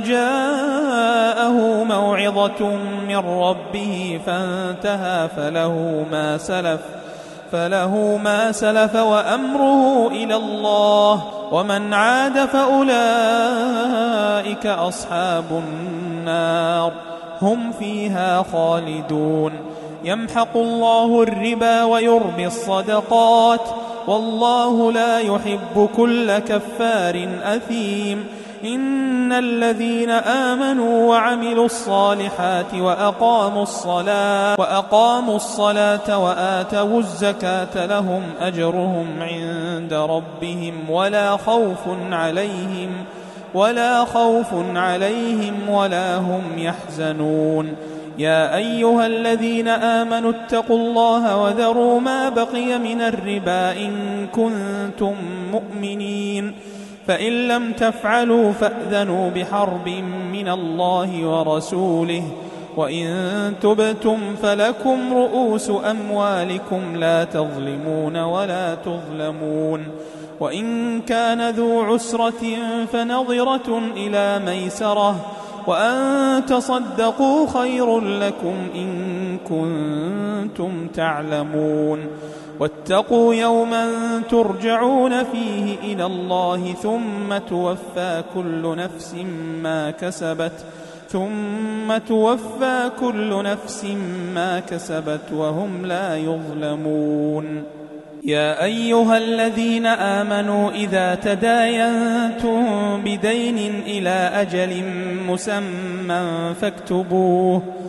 جاءه موعظة من ربه فانتهى فله ما سلف فله ما سلف وأمره إلى الله ومن عاد فأولئك أصحاب النار هم فيها خالدون. يمحق الله الربا ويربي الصدقات والله لا يحب كل كفار أثيم. إن الذين آمنوا وعملوا الصالحات وأقاموا الصلاة وأقاموا الصلاة وآتوا الزكاة لهم أجرهم عند ربهم ولا خوف عليهم ولا خوف عليهم ولا هم يحزنون. يا أيها الذين آمنوا اتقوا الله وذروا ما بقي من الربا إن كنتم مؤمنين فإن لم تفعلوا فأذنوا بحرب من الله ورسوله وإن تبتم فلكم رؤوس أموالكم لا تظلمون ولا تظلمون. وإن كان ذو عسرة فنظرة إلى ميسرة وأن تصدقوا خير لكم إن كنتم تعلمون. واتقوا يوما ترجعون فيه إلى الله ثم توفى كل نفس ما كسبت ثم توفى كل نفس ما كسبت وهم لا يظلمون. يا أيها الذين آمنوا إذا تداينتم بدين إلى أجل مسمى فاكتبوه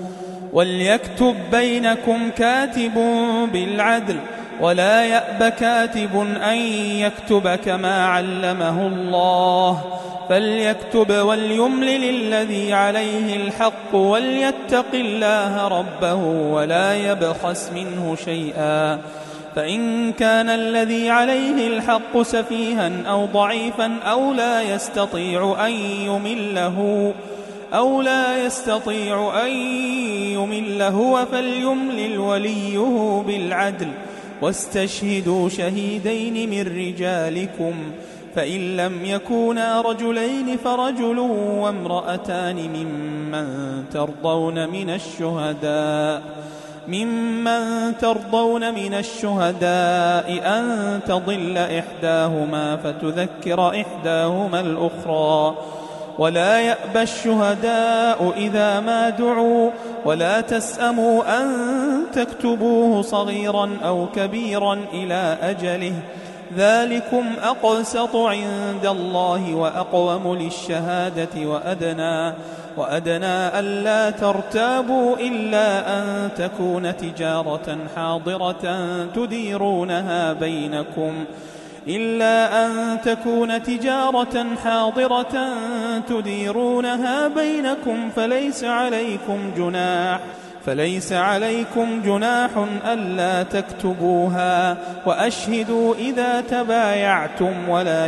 وليكتب بينكم كاتب بالعدل ولا يأب كاتب أن يكتب كما علمه الله فليكتب وليملل الذي عليه الحق وليتق الله ربه ولا يبخس منه شيئا فإن كان الذي عليه الحق سفيها أو ضعيفا أو لا يستطيع أن يمله أو لا يستطيع أن يمل هو فليملل وليه بالعدل واستشهدوا شهيدين من رجالكم فإن لم يكونا رجلين فرجل وامرأتان ممن ترضون من الشهداء ممن ترضون من الشهداء أن تضل إحداهما فتذكر إحداهما الأخرى ولا يأبى الشهداء إذا ما دعوا ولا تسأموا أن تكتبوه صغيرا أو كبيرا إلى أجله ذلكم أقسط عند الله وأقوم للشهادة وأدنى, وأدنى ألا ترتابوا إلا أن تكون تجارة حاضرة تديرونها بينكم إلا أن تكون تجارة حاضرة تديرونها بينكم فليس عليكم جناح فليس عليكم جناح ألا تكتبوها وأشهدوا إذا تبايعتم ولا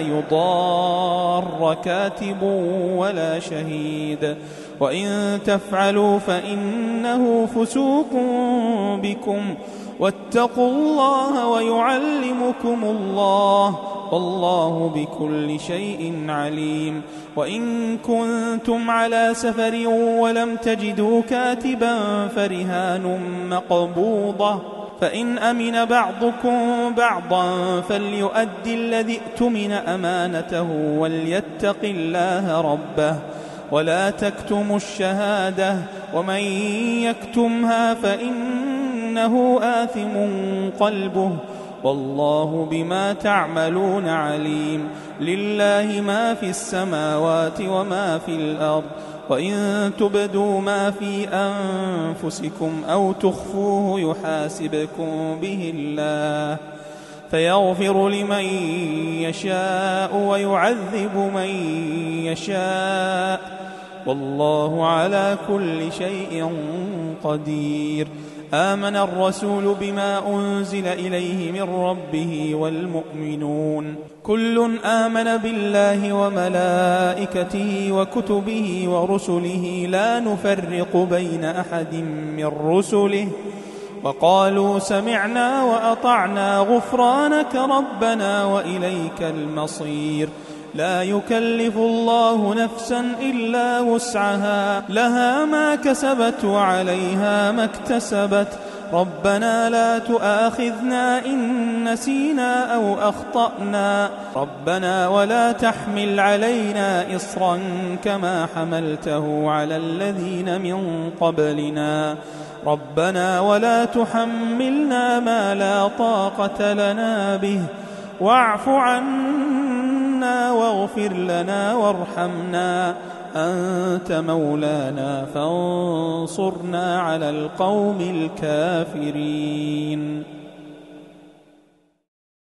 يضار كاتب ولا شهيد وإن تفعلوا فإنه فسوق بكم واتقوا الله ويعلمكم الله والله بكل شيء عليم وإن كنتم على سفر ولم تجدوا كاتبا فرهان مقبوضة فإن أمن بعضكم بعضا فليؤدي الذي اؤتمن أمانته وليتق الله ربه ولا تكتموا الشهادة ومن يكتمها فإنه آثم قلبه والله بما تعملون عليم لله ما في السماوات وما في الأرض وإن تبدوا ما في أنفسكم أو تخفوه يحاسبكم به الله فيغفر لمن يشاء ويعذب من يشاء والله على كل شيء قدير آمن الرسول بما أنزل إليه من ربه والمؤمنون كل آمن بالله وملائكته وكتبه ورسله لا نفرق بين أحد من رسله وقالوا سمعنا وأطعنا غفرانك ربنا وإليك المصير لا يكلف الله نفسا إلا وسعها لها ما كسبت وعليها ما اكتسبت ربنا لا تؤاخذنا إن نسينا أو أخطأنا ربنا ولا تحمل علينا إصرا كما حملته على الذين من قبلنا ربنا ولا تحملنا ما لا طاقة لنا به واعف عنا واغفر لنا وارحمنا أنت مولانا فانصرنا على القوم الكافرين.